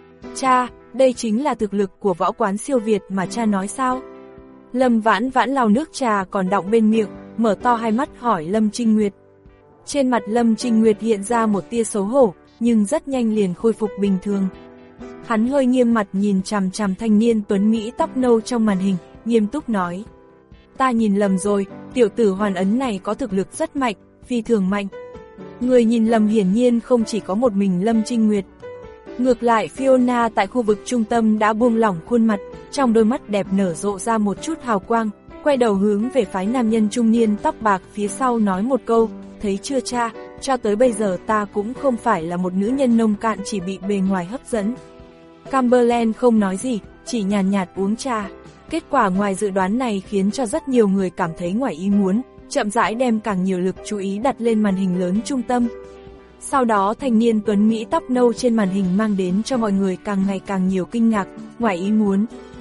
Cha, đây chính là thực lực của võ quán siêu Việt mà cha nói sao? Lâm Vãn Vãn lau nước trà còn đọng bên miệng, mở to hai mắt hỏi Lâm Trinh Nguyệt. Trên mặt Lâm Trinh Nguyệt hiện ra một tia xấu hổ, nhưng rất nhanh liền khôi phục bình thường. Hắn hơi nghiêm mặt nhìn chằm chằm thanh niên tuấn Mỹ tóc nâu trong màn hình, nghiêm túc nói. Ta nhìn lầm rồi, tiểu tử Hoàn Ấn này có thực lực rất mạnh, phi thường mạnh. Người nhìn lầm hiển nhiên không chỉ có một mình Lâm Trinh Nguyệt. Ngược lại Fiona tại khu vực trung tâm đã buông lỏng khuôn mặt, trong đôi mắt đẹp nở rộ ra một chút hào quang, quay đầu hướng về phái nam nhân trung niên tóc bạc phía sau nói một câu, thấy chưa cha, cho tới bây giờ ta cũng không phải là một nữ nhân nông cạn chỉ bị bề ngoài hấp dẫn. Cumberland không nói gì, chỉ nhàn nhạt, nhạt uống trà. Kết quả ngoài dự đoán này khiến cho rất nhiều người cảm thấy ngoài ý muốn, chậm rãi đem càng nhiều lực chú ý đặt lên màn hình lớn trung tâm. Sau đó thanh niên tuấn Mỹ tóc nâu trên màn hình mang đến cho mọi người càng ngày càng nhiều kinh ngạc, ngoài ý muốn.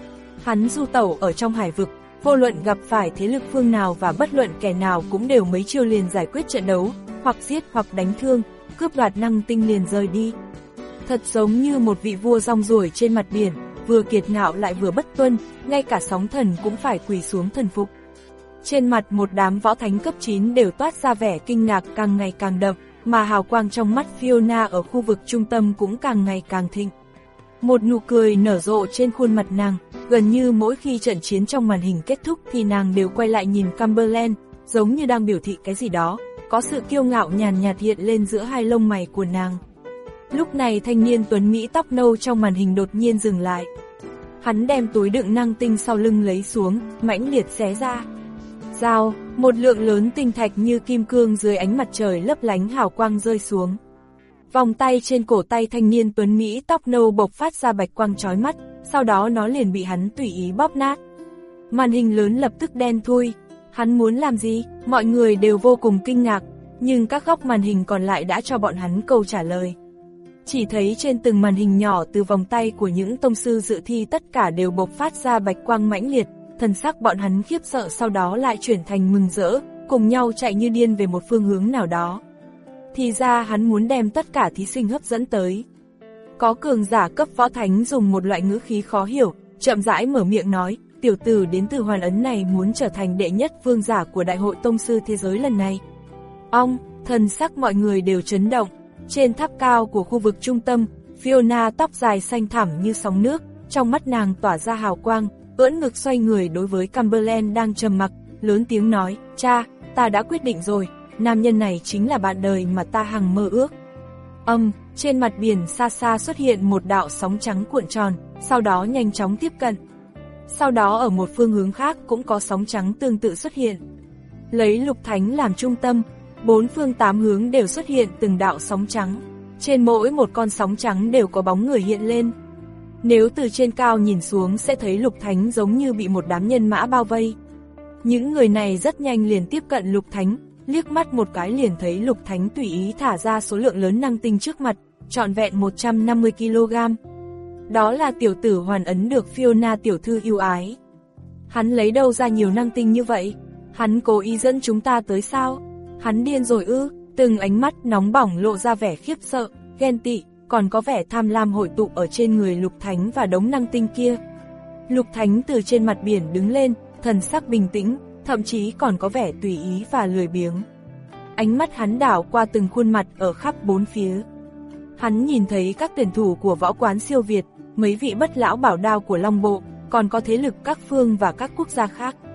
Hắn du tẩu ở trong hải vực, vô luận gặp phải thế lực phương nào và bất luận kẻ nào cũng đều mấy chiêu liền giải quyết trận đấu, hoặc giết hoặc đánh thương, cướp đoạt năng tinh liền rời đi. Thật giống như một vị vua rong ruổi trên mặt biển, vừa kiệt ngạo lại vừa bất tuân, ngay cả sóng thần cũng phải quỳ xuống thần phục. Trên mặt một đám võ thánh cấp chín đều toát ra vẻ kinh ngạc càng ngày càng đậm, mà hào quang trong mắt Fiona ở khu vực trung tâm cũng càng ngày càng thịnh. Một nụ cười nở rộ trên khuôn mặt nàng, gần như mỗi khi trận chiến trong màn hình kết thúc thì nàng đều quay lại nhìn Cumberland, giống như đang biểu thị cái gì đó, có sự kiêu ngạo nhàn nhạt hiện lên giữa hai lông mày của nàng. Lúc này thanh niên tuấn Mỹ tóc nâu trong màn hình đột nhiên dừng lại. Hắn đem túi đựng năng tinh sau lưng lấy xuống, mãnh liệt xé ra. Dao, một lượng lớn tinh thạch như kim cương dưới ánh mặt trời lấp lánh hào quang rơi xuống. Vòng tay trên cổ tay thanh niên tuấn Mỹ tóc nâu bộc phát ra bạch quang chói mắt, sau đó nó liền bị hắn tùy ý bóp nát. Màn hình lớn lập tức đen thui. Hắn muốn làm gì? Mọi người đều vô cùng kinh ngạc, nhưng các góc màn hình còn lại đã cho bọn hắn câu trả lời. Chỉ thấy trên từng màn hình nhỏ từ vòng tay của những tông sư dự thi tất cả đều bộc phát ra bạch quang mãnh liệt, thần sắc bọn hắn khiếp sợ sau đó lại chuyển thành mừng rỡ, cùng nhau chạy như điên về một phương hướng nào đó. Thì ra hắn muốn đem tất cả thí sinh hấp dẫn tới. Có cường giả cấp võ thánh dùng một loại ngữ khí khó hiểu, chậm rãi mở miệng nói, tiểu tử đến từ Hoàn Ấn này muốn trở thành đệ nhất vương giả của Đại hội Tông sư thế giới lần này. Ông, thần sắc mọi người đều chấn động. Trên tháp cao của khu vực trung tâm, Fiona tóc dài xanh thẳm như sóng nước, trong mắt nàng tỏa ra hào quang, ưỡn ngực xoay người đối với Cumberland đang trầm mặc, lớn tiếng nói, cha, ta đã quyết định rồi, nam nhân này chính là bạn đời mà ta hằng mơ ước. Âm, trên mặt biển xa xa xuất hiện một đạo sóng trắng cuộn tròn, sau đó nhanh chóng tiếp cận. Sau đó ở một phương hướng khác cũng có sóng trắng tương tự xuất hiện. Lấy Lục Thánh làm trung tâm, bốn phương tám hướng đều xuất hiện từng đạo sóng trắng. Trên mỗi một con sóng trắng đều có bóng người hiện lên. Nếu từ trên cao nhìn xuống sẽ thấy Lục Thánh giống như bị một đám nhân mã bao vây. Những người này rất nhanh liền tiếp cận Lục Thánh, liếc mắt một cái liền thấy Lục Thánh tùy ý thả ra số lượng lớn năng tinh trước mặt, trọn vẹn một trăm năm mươi ki lô gam. Đó là tiểu tử Hoàn Ấn được Fiona tiểu thư yêu ái. Hắn lấy đâu ra nhiều năng tinh như vậy? Hắn cố ý dẫn chúng ta tới sao? Hắn điên rồi ư? Từng ánh mắt nóng bỏng lộ ra vẻ khiếp sợ, ghen tị, còn có vẻ tham lam hội tụ ở trên người Lục Thánh và đống năng tinh kia. Lục Thánh từ trên mặt biển đứng lên, thần sắc bình tĩnh, thậm chí còn có vẻ tùy ý và lười biếng. Ánh mắt hắn đảo qua từng khuôn mặt ở khắp bốn phía. Hắn nhìn thấy các tuyển thủ của võ quán siêu Việt, mấy vị bất lão bảo đao của Long Bộ, còn có thế lực các phương và các quốc gia khác.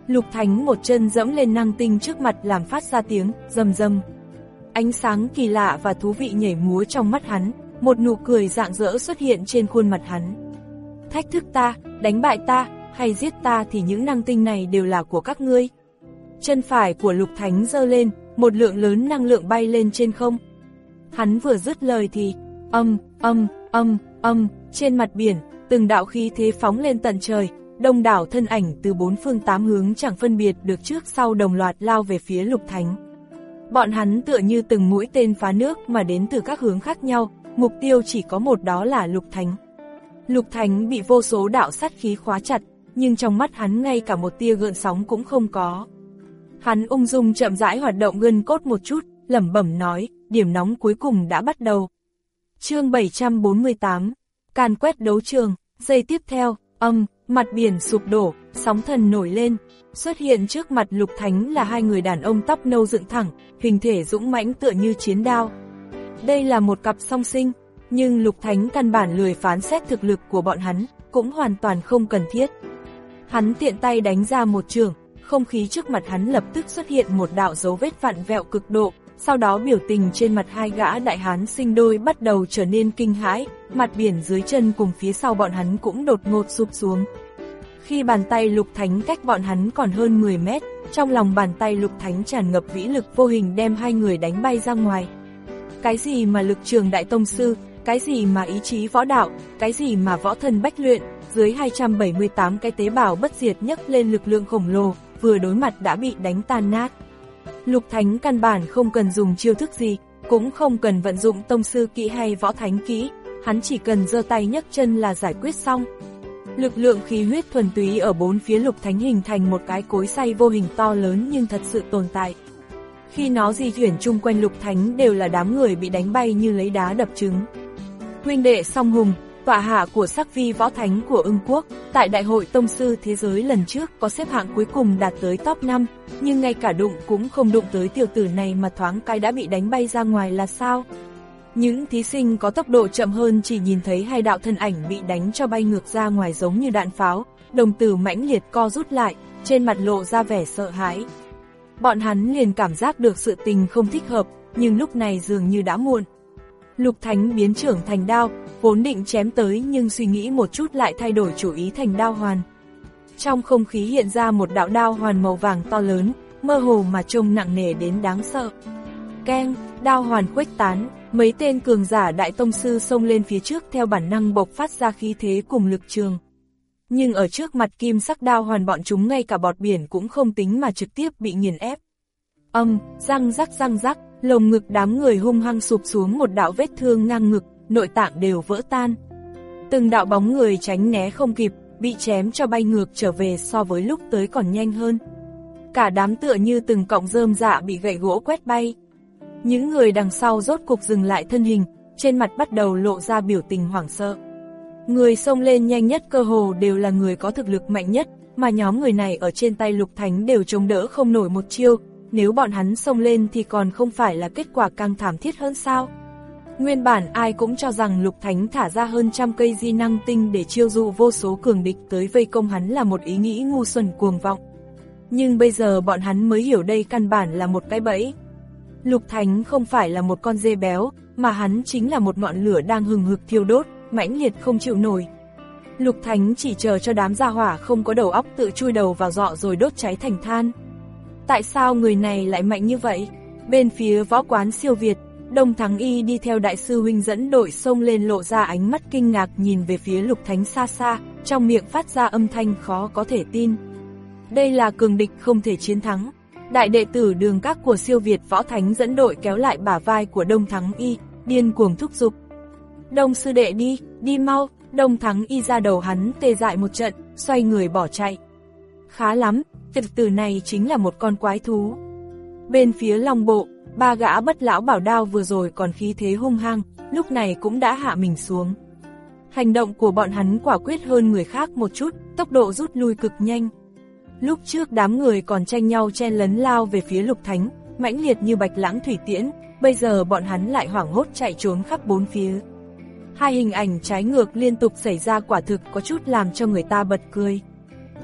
Lục Thánh một chân dẫm lên năng tinh trước mặt làm phát ra tiếng rầm rầm. Ánh sáng kỳ lạ và thú vị nhảy múa trong mắt hắn, một nụ cười rạng rỡ xuất hiện trên khuôn mặt hắn. Thách thức ta, đánh bại ta, hay giết ta thì những năng tinh này đều là của các ngươi. Chân phải của Lục Thánh giơ lên, một lượng lớn năng lượng bay lên trên không. Hắn vừa dứt lời thì, âm, âm, âm, âm, trên mặt biển, từng đạo khí thế phóng lên tận trời, đông đảo thân ảnh từ bốn phương tám hướng chẳng phân biệt được trước sau đồng loạt lao về phía Lục Thánh. Bọn hắn tựa như từng mũi tên phá nước mà đến từ các hướng khác nhau, mục tiêu chỉ có một, đó là Lục Thánh. Lục Thánh bị vô số đạo sát khí khóa chặt, nhưng trong mắt hắn ngay cả một tia gợn sóng cũng không có. Hắn ung dung chậm rãi hoạt động gân cốt một chút, lẩm bẩm nói, điểm nóng cuối cùng đã bắt đầu. Chương bảy trăm bốn mươi tám, càn quét đấu trường. Giây tiếp theo, âm, mặt biển sụp đổ, sóng thần nổi lên. Xuất hiện trước mặt Lục Thánh là hai người đàn ông tóc nâu dựng thẳng, hình thể dũng mãnh tựa như chiến đao. Đây là một cặp song sinh, nhưng Lục Thánh căn bản lười phán xét thực lực của bọn hắn, cũng hoàn toàn không cần thiết. Hắn tiện tay đánh ra một chưởng, không khí trước mặt hắn lập tức xuất hiện một đạo dấu vết vặn vẹo cực độ, sau đó biểu tình trên mặt hai gã đại hán sinh đôi bắt đầu trở nên kinh hãi, mặt biển dưới chân cùng phía sau bọn hắn cũng đột ngột sụp xuống. Khi bàn tay Lục Thánh cách bọn hắn còn hơn mười mét, trong lòng bàn tay Lục Thánh tràn ngập vĩ lực vô hình đem hai người đánh bay ra ngoài. Cái gì mà lực trường đại tông sư, cái gì mà ý chí võ đạo, cái gì mà võ thần bách luyện, dưới hai trăm bảy mươi tám cái tế bào bất diệt nhấc lên lực lượng khổng lồ, vừa đối mặt đã bị đánh tan nát. Lục Thánh căn bản không cần dùng chiêu thức gì, cũng không cần vận dụng tông sư kỹ hay võ thánh kỹ, hắn chỉ cần giơ tay nhấc chân là giải quyết xong. Lực lượng khí huyết thuần túy ở bốn phía Lục Thánh hình thành một cái cối xay vô hình to lớn nhưng thật sự tồn tại. Khi nó di chuyển chung quanh Lục Thánh đều là đám người bị đánh bay như lấy đá đập trứng. Huynh đệ song hùng, tọa hạ của sắc vi võ thánh của Ưng Quốc, tại Đại hội Tông sư Thế giới lần trước có xếp hạng cuối cùng đạt tới top năm, nhưng ngay cả đụng cũng không đụng tới tiểu tử này mà thoáng cái đã bị đánh bay ra ngoài là sao? Những thí sinh có tốc độ chậm hơn chỉ nhìn thấy hai đạo thân ảnh bị đánh cho bay ngược ra ngoài giống như đạn pháo, đồng tử mãnh liệt co rút lại, trên mặt lộ ra vẻ sợ hãi. Bọn hắn liền cảm giác được sự tình không thích hợp, nhưng lúc này dường như đã muộn. Lục Thánh biến trưởng thành đao, vốn định chém tới nhưng suy nghĩ một chút lại thay đổi chủ ý thành đao hoàn. Trong không khí hiện ra một đạo đao hoàn màu vàng to lớn, mơ hồ mà trông nặng nề đến đáng sợ. Keng, đao hoàn khuếch tán, mấy tên cường giả đại tông sư xông lên phía trước theo bản năng bộc phát ra khí thế cùng lực trường. Nhưng ở trước mặt kim sắc đao hoàn bọn chúng ngay cả bọt biển cũng không tính mà trực tiếp bị nghiền ép. Âm, răng rắc răng rắc, lồng ngực đám người hung hăng sụp xuống một đạo vết thương ngang ngực, nội tạng đều vỡ tan. Từng đạo bóng người tránh né không kịp, bị chém cho bay ngược trở về so với lúc tới còn nhanh hơn. Cả đám tựa như từng cọng rơm rạ bị gậy gỗ quét bay. Những người đằng sau rốt cục dừng lại thân hình, trên mặt bắt đầu lộ ra biểu tình hoảng sợ. Người xông lên nhanh nhất cơ hồ đều là người có thực lực mạnh nhất, mà nhóm người này ở trên tay Lục Thánh đều chống đỡ không nổi một chiêu, nếu bọn hắn xông lên thì còn không phải là kết quả càng thảm thiết hơn sao? Nguyên bản ai cũng cho rằng Lục Thánh thả ra hơn trăm cây di năng tinh để chiêu dụ vô số cường địch tới vây công hắn là một ý nghĩ ngu xuẩn cuồng vọng. Nhưng bây giờ bọn hắn mới hiểu đây căn bản là một cái bẫy. Lục Thánh không phải là một con dê béo, mà hắn chính là một ngọn lửa đang hừng hực thiêu đốt, mãnh liệt không chịu nổi. Lục Thánh chỉ chờ cho đám gia hỏa không có đầu óc tự chui đầu vào giọ rồi đốt cháy thành than. Tại sao người này lại mạnh như vậy? Bên phía võ quán siêu Việt, Đông Thắng Y đi theo đại sư huynh dẫn đội xông lên lộ ra ánh mắt kinh ngạc nhìn về phía Lục Thánh xa xa, trong miệng phát ra âm thanh khó có thể tin. Đây là cường địch không thể chiến thắng. Đại đệ tử Đường Các của siêu Việt võ thánh dẫn đội kéo lại bả vai của Đông Thắng Y, điên cuồng thúc giục. Đông sư đệ đi, đi mau. Đông Thắng Y ra đầu hắn tê dại một trận, xoay người bỏ chạy. Khá lắm, tiểu tử này chính là một con quái thú. Bên phía Long Bộ, ba gã bất lão bảo đao vừa rồi còn khí thế hung hăng, lúc này cũng đã hạ mình xuống. Hành động của bọn hắn quả quyết hơn người khác một chút, tốc độ rút lui cực nhanh. Lúc trước đám người còn tranh nhau chen lấn lao về phía Lục Thánh, mãnh liệt như bạch lãng thủy tiễn, bây giờ bọn hắn lại hoảng hốt chạy trốn khắp bốn phía. Hai hình ảnh trái ngược liên tục xảy ra quả thực có chút làm cho người ta bật cười.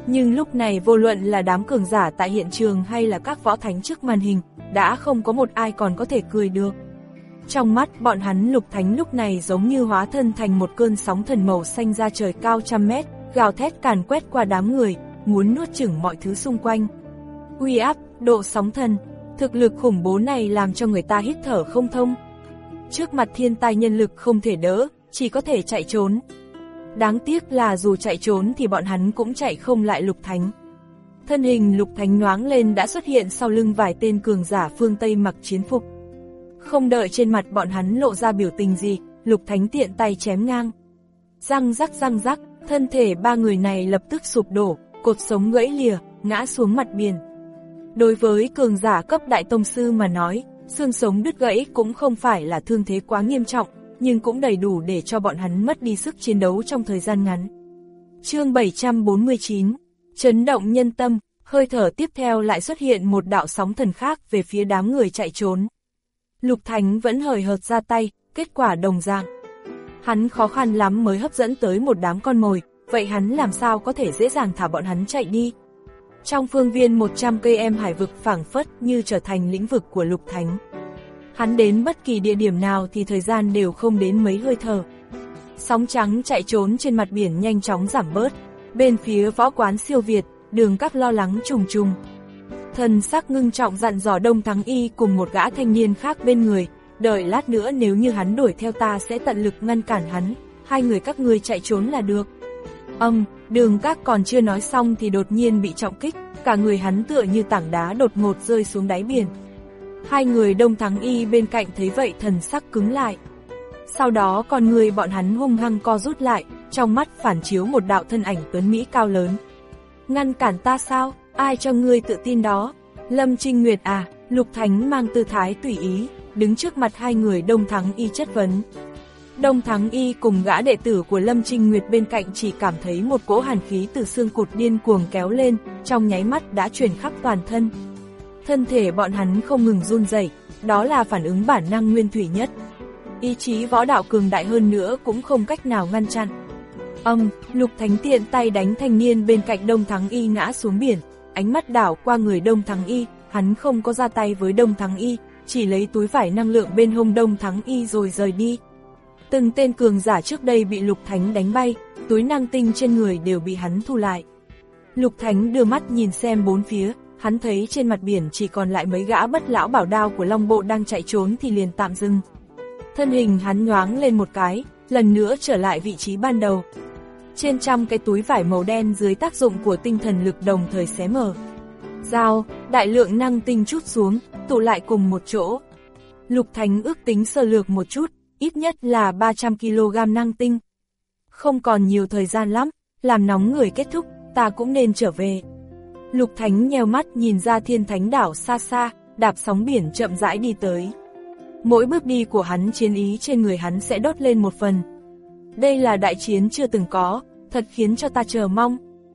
Nhưng lúc này vô luận là đám cường giả tại hiện trường hay là các võ thánh trước màn hình, đã không có một ai còn có thể cười được. Trong mắt bọn hắn Lục Thánh lúc này giống như hóa thân thành một cơn sóng thần màu xanh ra trời cao trăm mét, gào thét càn quét qua đám người, muốn nuốt chửng mọi thứ xung quanh. Uy áp, độ sóng thần, thực lực khủng bố này làm cho người ta hít thở không thông. Trước mặt thiên tai nhân lực không thể đỡ, chỉ có thể chạy trốn. Đáng tiếc là dù chạy trốn thì bọn hắn cũng chạy không lại Lục Thánh. Thân hình Lục Thánh nhoáng lên đã xuất hiện sau lưng vài tên cường giả phương Tây mặc chiến phục. Không đợi trên mặt bọn hắn lộ ra biểu tình gì, Lục Thánh tiện tay chém ngang. Răng rắc răng rắc, thân thể ba người này lập tức sụp đổ, cột sống gãy lìa, ngã xuống mặt biển. Đối với cường giả cấp đại tông sư mà nói, xương sống đứt gãy cũng không phải là thương thế quá nghiêm trọng, nhưng cũng đầy đủ để cho bọn hắn mất đi sức chiến đấu trong thời gian ngắn. Chương bảy trăm bốn mươi chín, chấn động nhân tâm, hơi thở tiếp theo lại xuất hiện một đạo sóng thần khác về phía đám người chạy trốn. Lục Thánh vẫn hời hợt ra tay, kết quả đồng dạng. Hắn khó khăn lắm mới hấp dẫn tới một đám con mồi, vậy hắn làm sao có thể dễ dàng thả bọn hắn chạy đi. Trong phương viên một trăm cây em hải vực phảng phất như trở thành lĩnh vực của Lục Thánh. Hắn đến bất kỳ địa điểm nào thì thời gian đều không đến mấy hơi thở. Sóng trắng chạy trốn trên mặt biển nhanh chóng giảm bớt, bên phía võ quán siêu Việt, Đường Các lo lắng trùng trùng. Thần sắc ngưng trọng dặn dò Đông Thắng Y cùng một gã thanh niên khác bên người, đợi lát nữa nếu như hắn đuổi theo ta sẽ tận lực ngăn cản hắn, hai người các ngươi chạy trốn là được. Âm, um, Đường Các còn chưa nói xong thì đột nhiên bị trọng kích, cả người hắn tựa như tảng đá đột ngột rơi xuống đáy biển. Hai người Đông Thắng Y bên cạnh thấy vậy thần sắc cứng lại. Sau đó con người bọn hắn hung hăng co rút lại, trong mắt phản chiếu một đạo thân ảnh tuấn mỹ cao lớn. Ngăn cản ta sao? Ai cho ngươi tự tin đó? Lâm Trinh Nguyệt à? Lục Thánh mang tư thái tùy ý, đứng trước mặt hai người Đông Thắng Y chất vấn. Đông Thắng Y cùng gã đệ tử của Lâm Trinh Nguyệt bên cạnh chỉ cảm thấy một cỗ hàn khí từ xương cụt điên cuồng kéo lên, trong nháy mắt đã truyền khắp toàn thân. Thân thể bọn hắn không ngừng run rẩy, đó là phản ứng bản năng nguyên thủy nhất. Ý chí võ đạo cường đại hơn nữa cũng không cách nào ngăn chặn. Âm, um, Lục Thánh tiện tay đánh thanh niên bên cạnh Đông Thắng Y ngã xuống biển, ánh mắt đảo qua người Đông Thắng Y, hắn không có ra tay với Đông Thắng Y, chỉ lấy túi vải năng lượng bên hông Đông Thắng Y rồi rời đi. Từng tên cường giả trước đây bị Lục Thánh đánh bay, túi năng tinh trên người đều bị hắn thu lại. Lục Thánh đưa mắt nhìn xem bốn phía, hắn thấy trên mặt biển chỉ còn lại mấy gã bất lão bảo đao của Long Bộ đang chạy trốn thì liền tạm dừng. Thân hình hắn nhoáng lên một cái, lần nữa trở lại vị trí ban đầu. Trên trăm cái túi vải màu đen dưới tác dụng của tinh thần lực đồng thời xé mở. Dao, đại lượng năng tinh trút xuống, tụ lại cùng một chỗ. Lục Thánh ước tính sơ lược một chút, ít nhất là ba trăm ki lô gam năng tinh. Không còn nhiều thời gian lắm, làm nóng người kết thúc, ta cũng nên trở về. Lục Thánh nheo mắt nhìn ra Thiên Thánh đảo xa xa, đạp sóng biển chậm rãi đi tới. Mỗi bước đi của hắn chiến ý trên người hắn sẽ đốt lên một phần. Đây là đại chiến chưa từng có, thật khiến cho ta chờ mong.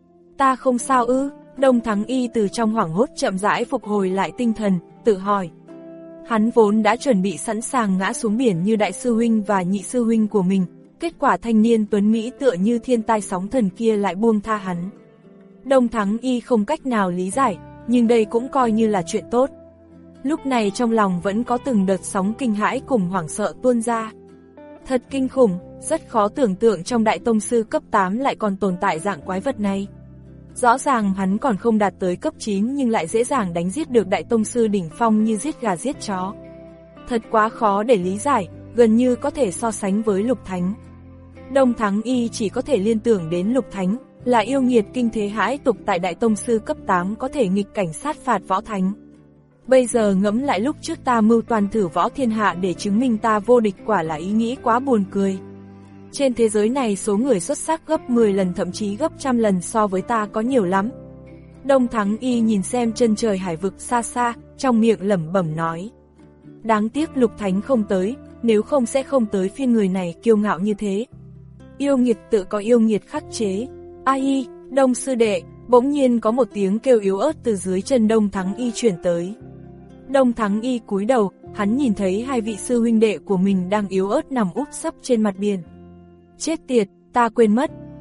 Ta không sao ư? Đông Thắng Y từ trong hoảng hốt chậm rãi phục hồi lại tinh thần, tự hỏi. Hắn vốn đã chuẩn bị sẵn sàng ngã xuống biển như đại sư huynh và nhị sư huynh của mình, kết quả thanh niên tuấn Mỹ tựa như thiên tai sóng thần kia lại buông tha hắn. Đông Thắng Y không cách nào lý giải, nhưng đây cũng coi như là chuyện tốt. Lúc này trong lòng vẫn có từng đợt sóng kinh hãi cùng hoảng sợ tuôn ra. Thật kinh khủng, rất khó tưởng tượng trong đại tông sư cấp tám lại còn tồn tại dạng quái vật này. Rõ ràng hắn còn không đạt tới cấp chín nhưng lại dễ dàng đánh giết được đại tông sư đỉnh phong như giết gà giết chó. Thật quá khó để lý giải, gần như có thể so sánh với Lục Thánh. Đông Thắng Y chỉ có thể liên tưởng đến Lục Thánh, là yêu nghiệt kinh thế hãi tục tại đại tông sư cấp tám có thể nghịch cảnh sát phạt võ thánh. Bây giờ ngẫm lại lúc trước ta mưu toàn thử võ thiên hạ để chứng minh ta vô địch quả là ý nghĩ quá buồn cười. Trên thế giới này số người xuất sắc gấp mười lần thậm chí gấp trăm lần so với ta có nhiều lắm. Đông Thắng Y nhìn xem chân trời hải vực xa xa, trong miệng lẩm bẩm nói. Đáng tiếc Lục Thánh không tới, nếu không sẽ không tới phiên người này kiêu ngạo như thế. Yêu nghiệt tự có yêu nghiệt khắc chế. Ai, Đông sư đệ, bỗng nhiên có một tiếng kêu yếu ớt từ dưới chân Đông Thắng Y chuyển tới. Đông Thắng Y cúi đầu, hắn nhìn thấy hai vị sư huynh đệ của mình đang yếu ớt nằm úp sấp trên mặt biển. Chết tiệt, ta quên mất,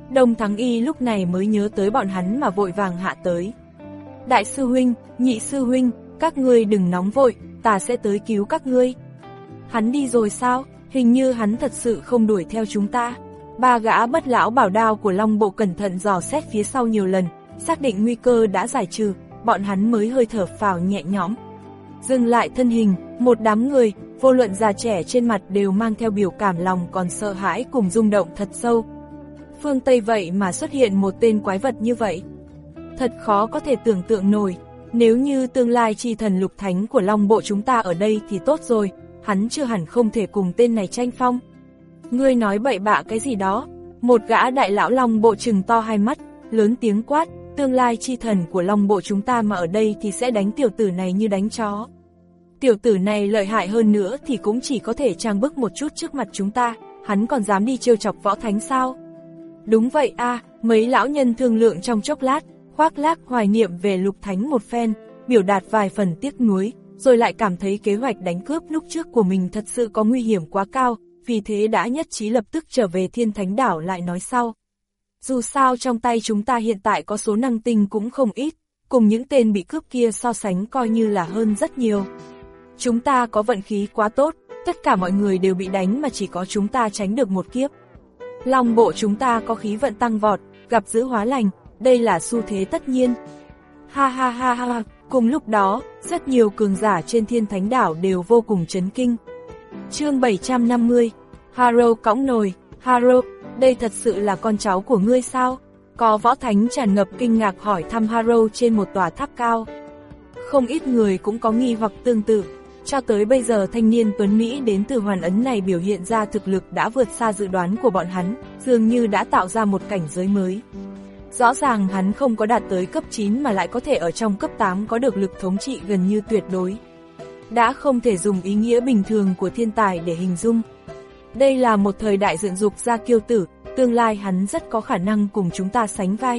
Đông Thắng Y lúc này mới nhớ tới bọn hắn mà vội vàng hạ tới. Đại sư huynh, nhị sư huynh, các ngươi đừng nóng vội, ta sẽ tới cứu các ngươi. Hắn đi rồi sao? Hình như hắn thật sự không đuổi theo chúng ta. Ba gã bất lão bảo đao của Long Bộ cẩn thận dò xét phía sau nhiều lần, xác định nguy cơ đã giải trừ, bọn hắn mới hơi thở phào nhẹ nhõm. Dừng lại thân hình, một đám người, vô luận già trẻ trên mặt đều mang theo biểu cảm lòng còn sợ hãi cùng rung động thật sâu. Phương Tây vậy mà xuất hiện một tên quái vật như vậy. Thật khó có thể tưởng tượng nổi, nếu như tương lai chi thần lục thánh của Long Bộ chúng ta ở đây thì tốt rồi, hắn chưa hẳn không thể cùng tên này tranh phong. Ngươi nói bậy bạ cái gì đó? Một gã đại lão Long Bộ trừng to hai mắt, lớn tiếng quát, tương lai chi thần của Long Bộ chúng ta mà ở đây thì sẽ đánh tiểu tử này như đánh chó. Tiểu tử này lợi hại hơn nữa thì cũng chỉ có thể trang bức một chút trước mặt chúng ta, hắn còn dám đi trêu chọc võ thánh sao? Đúng vậy a, à, mấy lão nhân thương lượng trong chốc lát, khoác lác hoài niệm về lục thánh một phen, biểu đạt vài phần tiếc nuối, rồi lại cảm thấy kế hoạch đánh cướp lúc trước của mình thật sự có nguy hiểm quá cao, vì thế đã nhất trí lập tức trở về Thiên Thánh Đảo lại nói sau. Dù sao trong tay chúng ta hiện tại có số năng tinh cũng không ít, cùng những tên bị cướp kia so sánh coi như là hơn rất nhiều. Chúng ta có vận khí quá tốt, tất cả mọi người đều bị đánh mà chỉ có chúng ta tránh được một kiếp. Long Bộ chúng ta có khí vận tăng vọt, gặp dữ hóa lành, đây là xu thế tất nhiên. Ha ha ha ha, cùng lúc đó, rất nhiều cường giả trên Thiên Thánh Đảo đều vô cùng chấn kinh. Chương bảy trăm năm mươi, Haro cõng nồi. Haro, đây thật sự là con cháu của ngươi sao? Có võ thánh tràn ngập kinh ngạc hỏi thăm Haro trên một tòa tháp cao. Không ít người cũng có nghi hoặc tương tự. Cho tới bây giờ thanh niên tuấn Mỹ đến từ Hoàn Ấn này biểu hiện ra thực lực đã vượt xa dự đoán của bọn hắn, dường như đã tạo ra một cảnh giới mới. Rõ ràng hắn không có đạt tới cấp chín mà lại có thể ở trong cấp tám có được lực thống trị gần như tuyệt đối. Đã không thể dùng ý nghĩa bình thường của thiên tài để hình dung. Đây là một thời đại dựng dục ra kiêu tử, tương lai hắn rất có khả năng cùng chúng ta sánh vai.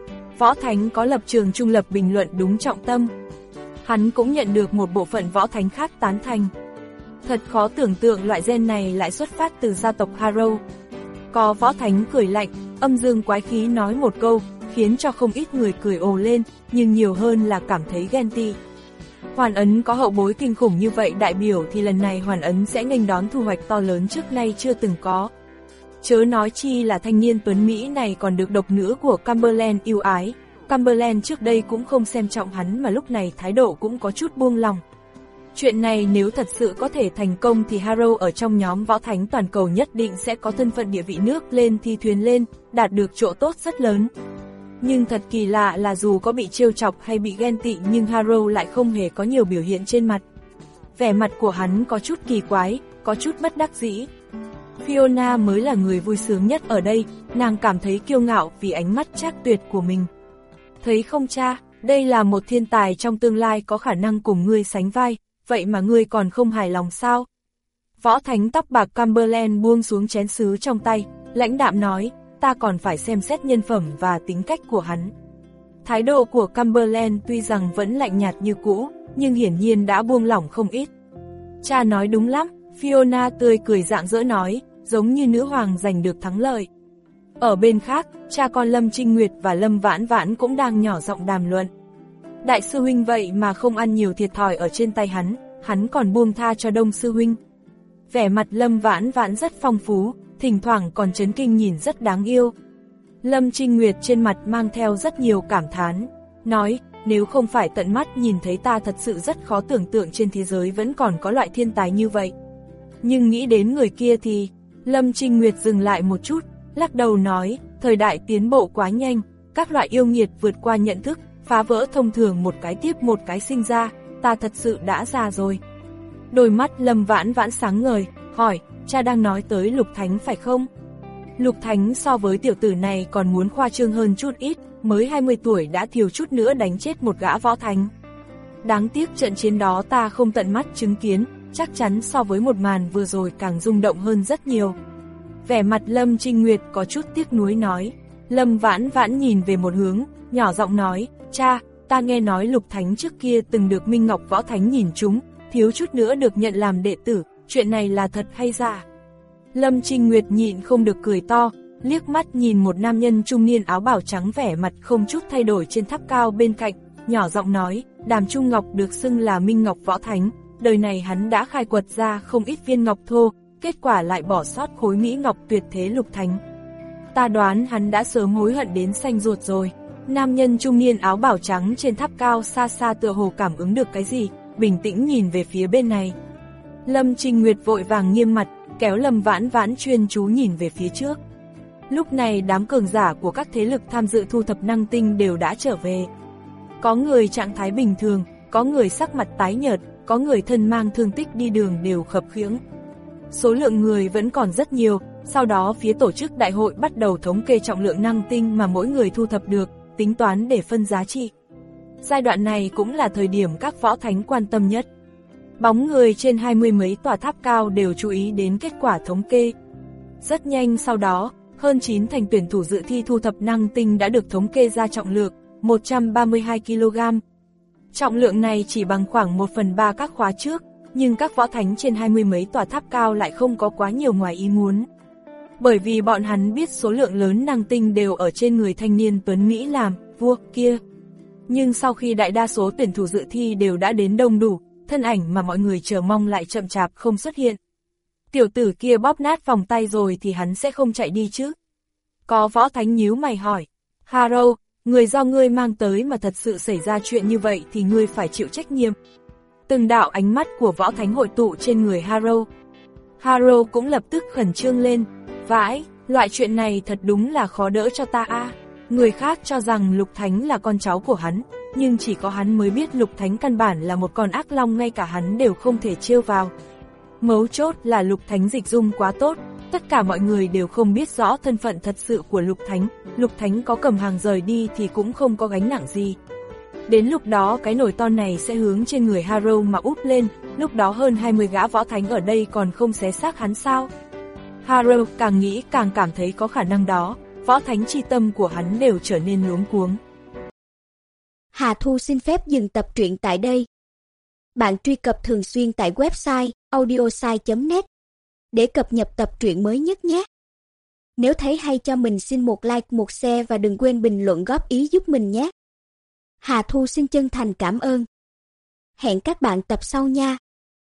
Võ Thánh có lập trường trung lập bình luận đúng trọng tâm. Hắn cũng nhận được một bộ phận võ thánh khác tán thành. Thật khó tưởng tượng loại gen này lại xuất phát từ gia tộc Haro. Có võ thánh cười lạnh, âm dương quái khí nói một câu, khiến cho không ít người cười ồ lên, nhưng nhiều hơn là cảm thấy ghen tị. Hoàn Ấn có hậu bối kinh khủng như vậy đại biểu thì lần này Hoàn Ấn sẽ nghênh đón thu hoạch to lớn trước nay chưa từng có. Chớ nói chi là thanh niên tuấn Mỹ này còn được độc nữ của Cumberland yêu ái. Cumberland trước đây cũng không xem trọng hắn mà lúc này thái độ cũng có chút buông lòng. Chuyện này nếu thật sự có thể thành công thì Haro ở trong nhóm võ thánh toàn cầu nhất định sẽ có thân phận địa vị nước lên thi thuyền lên, đạt được chỗ tốt rất lớn. Nhưng thật kỳ lạ là dù có bị trêu chọc hay bị ghen tị nhưng Haro lại không hề có nhiều biểu hiện trên mặt. Vẻ mặt của hắn có chút kỳ quái, có chút bất đắc dĩ. Fiona mới là người vui sướng nhất ở đây, nàng cảm thấy kiêu ngạo vì ánh mắt trác tuyệt của mình. Thấy không cha, đây là một thiên tài trong tương lai có khả năng cùng ngươi sánh vai, vậy mà ngươi còn không hài lòng sao? Võ thánh tóc bạc Cumberland buông xuống chén sứ trong tay, lãnh đạm nói, ta còn phải xem xét nhân phẩm và tính cách của hắn. Thái độ của Cumberland tuy rằng vẫn lạnh nhạt như cũ, nhưng hiển nhiên đã buông lỏng không ít. Cha nói đúng lắm, Fiona tươi cười rạng rỡ nói, giống như nữ hoàng giành được thắng lợi. Ở bên khác, cha con Lâm Trinh Nguyệt và Lâm Vãn Vãn cũng đang nhỏ giọng đàm luận. Đại sư huynh vậy mà không ăn nhiều thiệt thòi ở trên tay hắn, hắn còn buông tha cho Đông sư huynh. Vẻ mặt Lâm Vãn Vãn rất phong phú, thỉnh thoảng còn chấn kinh nhìn rất đáng yêu. Lâm Trinh Nguyệt trên mặt mang theo rất nhiều cảm thán, nói, nếu không phải tận mắt nhìn thấy ta thật sự rất khó tưởng tượng trên thế giới vẫn còn có loại thiên tài như vậy. Nhưng nghĩ đến người kia thì, Lâm Trinh Nguyệt dừng lại một chút, lắc đầu nói, thời đại tiến bộ quá nhanh, các loại yêu nghiệt vượt qua nhận thức, phá vỡ thông thường một cái tiếp một cái sinh ra, ta thật sự đã già rồi. Đôi mắt Lâm Vãn Vãn sáng ngời, hỏi, cha đang nói tới Lục Thánh phải không? Lục Thánh so với tiểu tử này còn muốn khoa trương hơn chút ít, mới hai mươi tuổi đã thiếu chút nữa đánh chết một gã võ thánh. Đáng tiếc trận chiến đó ta không tận mắt chứng kiến, chắc chắn so với một màn vừa rồi càng rung động hơn rất nhiều. Vẻ mặt Lâm Trinh Nguyệt có chút tiếc nuối nói. Lâm Vãn Vãn nhìn về một hướng, nhỏ giọng nói, cha, ta nghe nói Lục Thánh trước kia từng được Minh Ngọc Võ Thánh nhìn trúng, thiếu chút nữa được nhận làm đệ tử, chuyện này là thật hay giả? Lâm Trinh Nguyệt nhịn không được cười to, liếc mắt nhìn một nam nhân trung niên áo bào trắng vẻ mặt không chút thay đổi trên tháp cao bên cạnh, nhỏ giọng nói, Đàm Trung Ngọc được xưng là Minh Ngọc Võ Thánh, đời này hắn đã khai quật ra không ít viên ngọc thô, kết quả lại bỏ sót khối mỹ ngọc tuyệt thế lục thánh. Ta đoán hắn đã sớm hối hận đến xanh ruột rồi. Nam nhân trung niên áo bào trắng trên tháp cao xa xa tựa hồ cảm ứng được cái gì, bình tĩnh nhìn về phía bên này. Lâm Trinh Nguyệt vội vàng nghiêm mặt, kéo Lâm Vãn Vãn chuyên chú nhìn về phía trước. Lúc này đám cường giả của các thế lực tham dự thu thập năng tinh đều đã trở về. Có người trạng thái bình thường, có người sắc mặt tái nhợt, có người thân mang thương tích đi đường đều khập khiễng. Số lượng người vẫn còn rất nhiều, sau đó phía tổ chức đại hội bắt đầu thống kê trọng lượng năng tinh mà mỗi người thu thập được, tính toán để phân giá trị. Giai đoạn này cũng là thời điểm các võ thánh quan tâm nhất. Bóng người trên hai mươi mấy tòa tháp cao đều chú ý đến kết quả thống kê. Rất nhanh sau đó, hơn chín thành tuyển thủ dự thi thu thập năng tinh đã được thống kê ra trọng lượng, một trăm ba mươi hai ki lô gam. Trọng lượng này chỉ bằng khoảng một phần ba các khóa trước, nhưng các võ thánh trên hai mươi mấy tòa tháp cao lại không có quá nhiều ngoài ý muốn. Bởi vì bọn hắn biết số lượng lớn năng tinh đều ở trên người thanh niên tuấn Mỹ làm vua kia. Nhưng sau khi đại đa số tuyển thủ dự thi đều đã đến đông đủ, thân ảnh mà mọi người chờ mong lại chậm chạp không xuất hiện. Tiểu tử kia bóp nát vòng tay rồi thì hắn sẽ không chạy đi chứ? Có võ thánh nhíu mày hỏi, Harrow, người do ngươi mang tới mà thật sự xảy ra chuyện như vậy thì ngươi phải chịu trách nhiệm. Từng đạo ánh mắt của võ thánh hội tụ trên người Harrow. Harrow cũng lập tức khẩn trương lên, vãi, loại chuyện này thật đúng là khó đỡ cho ta a. Người khác cho rằng Lục Thánh là con cháu của hắn, nhưng chỉ có hắn mới biết Lục Thánh căn bản là một con ác long ngay cả hắn đều không thể trêu vào. Mấu chốt là Lục Thánh dịch dung quá tốt, tất cả mọi người đều không biết rõ thân phận thật sự của Lục Thánh, Lục Thánh có cầm hàng rời đi thì cũng không có gánh nặng gì. Đến lúc đó cái nồi to này sẽ hướng trên người Harrow mà úp lên, lúc đó hơn hai mươi gã võ thánh ở đây còn không xé xác hắn sao? Harrow càng nghĩ càng cảm thấy có khả năng đó, võ thánh chi tâm của hắn đều trở nên luống cuống. Hà Thu xin phép dừng tập truyện tại đây. Bạn truy cập thường xuyên tại website audiosai chấm net để cập nhật tập truyện mới nhất nhé. Nếu thấy hay cho mình xin một like, một share và đừng quên bình luận góp ý giúp mình nhé. Hà Thu xin chân thành cảm ơn. Hẹn các bạn tập sau nha.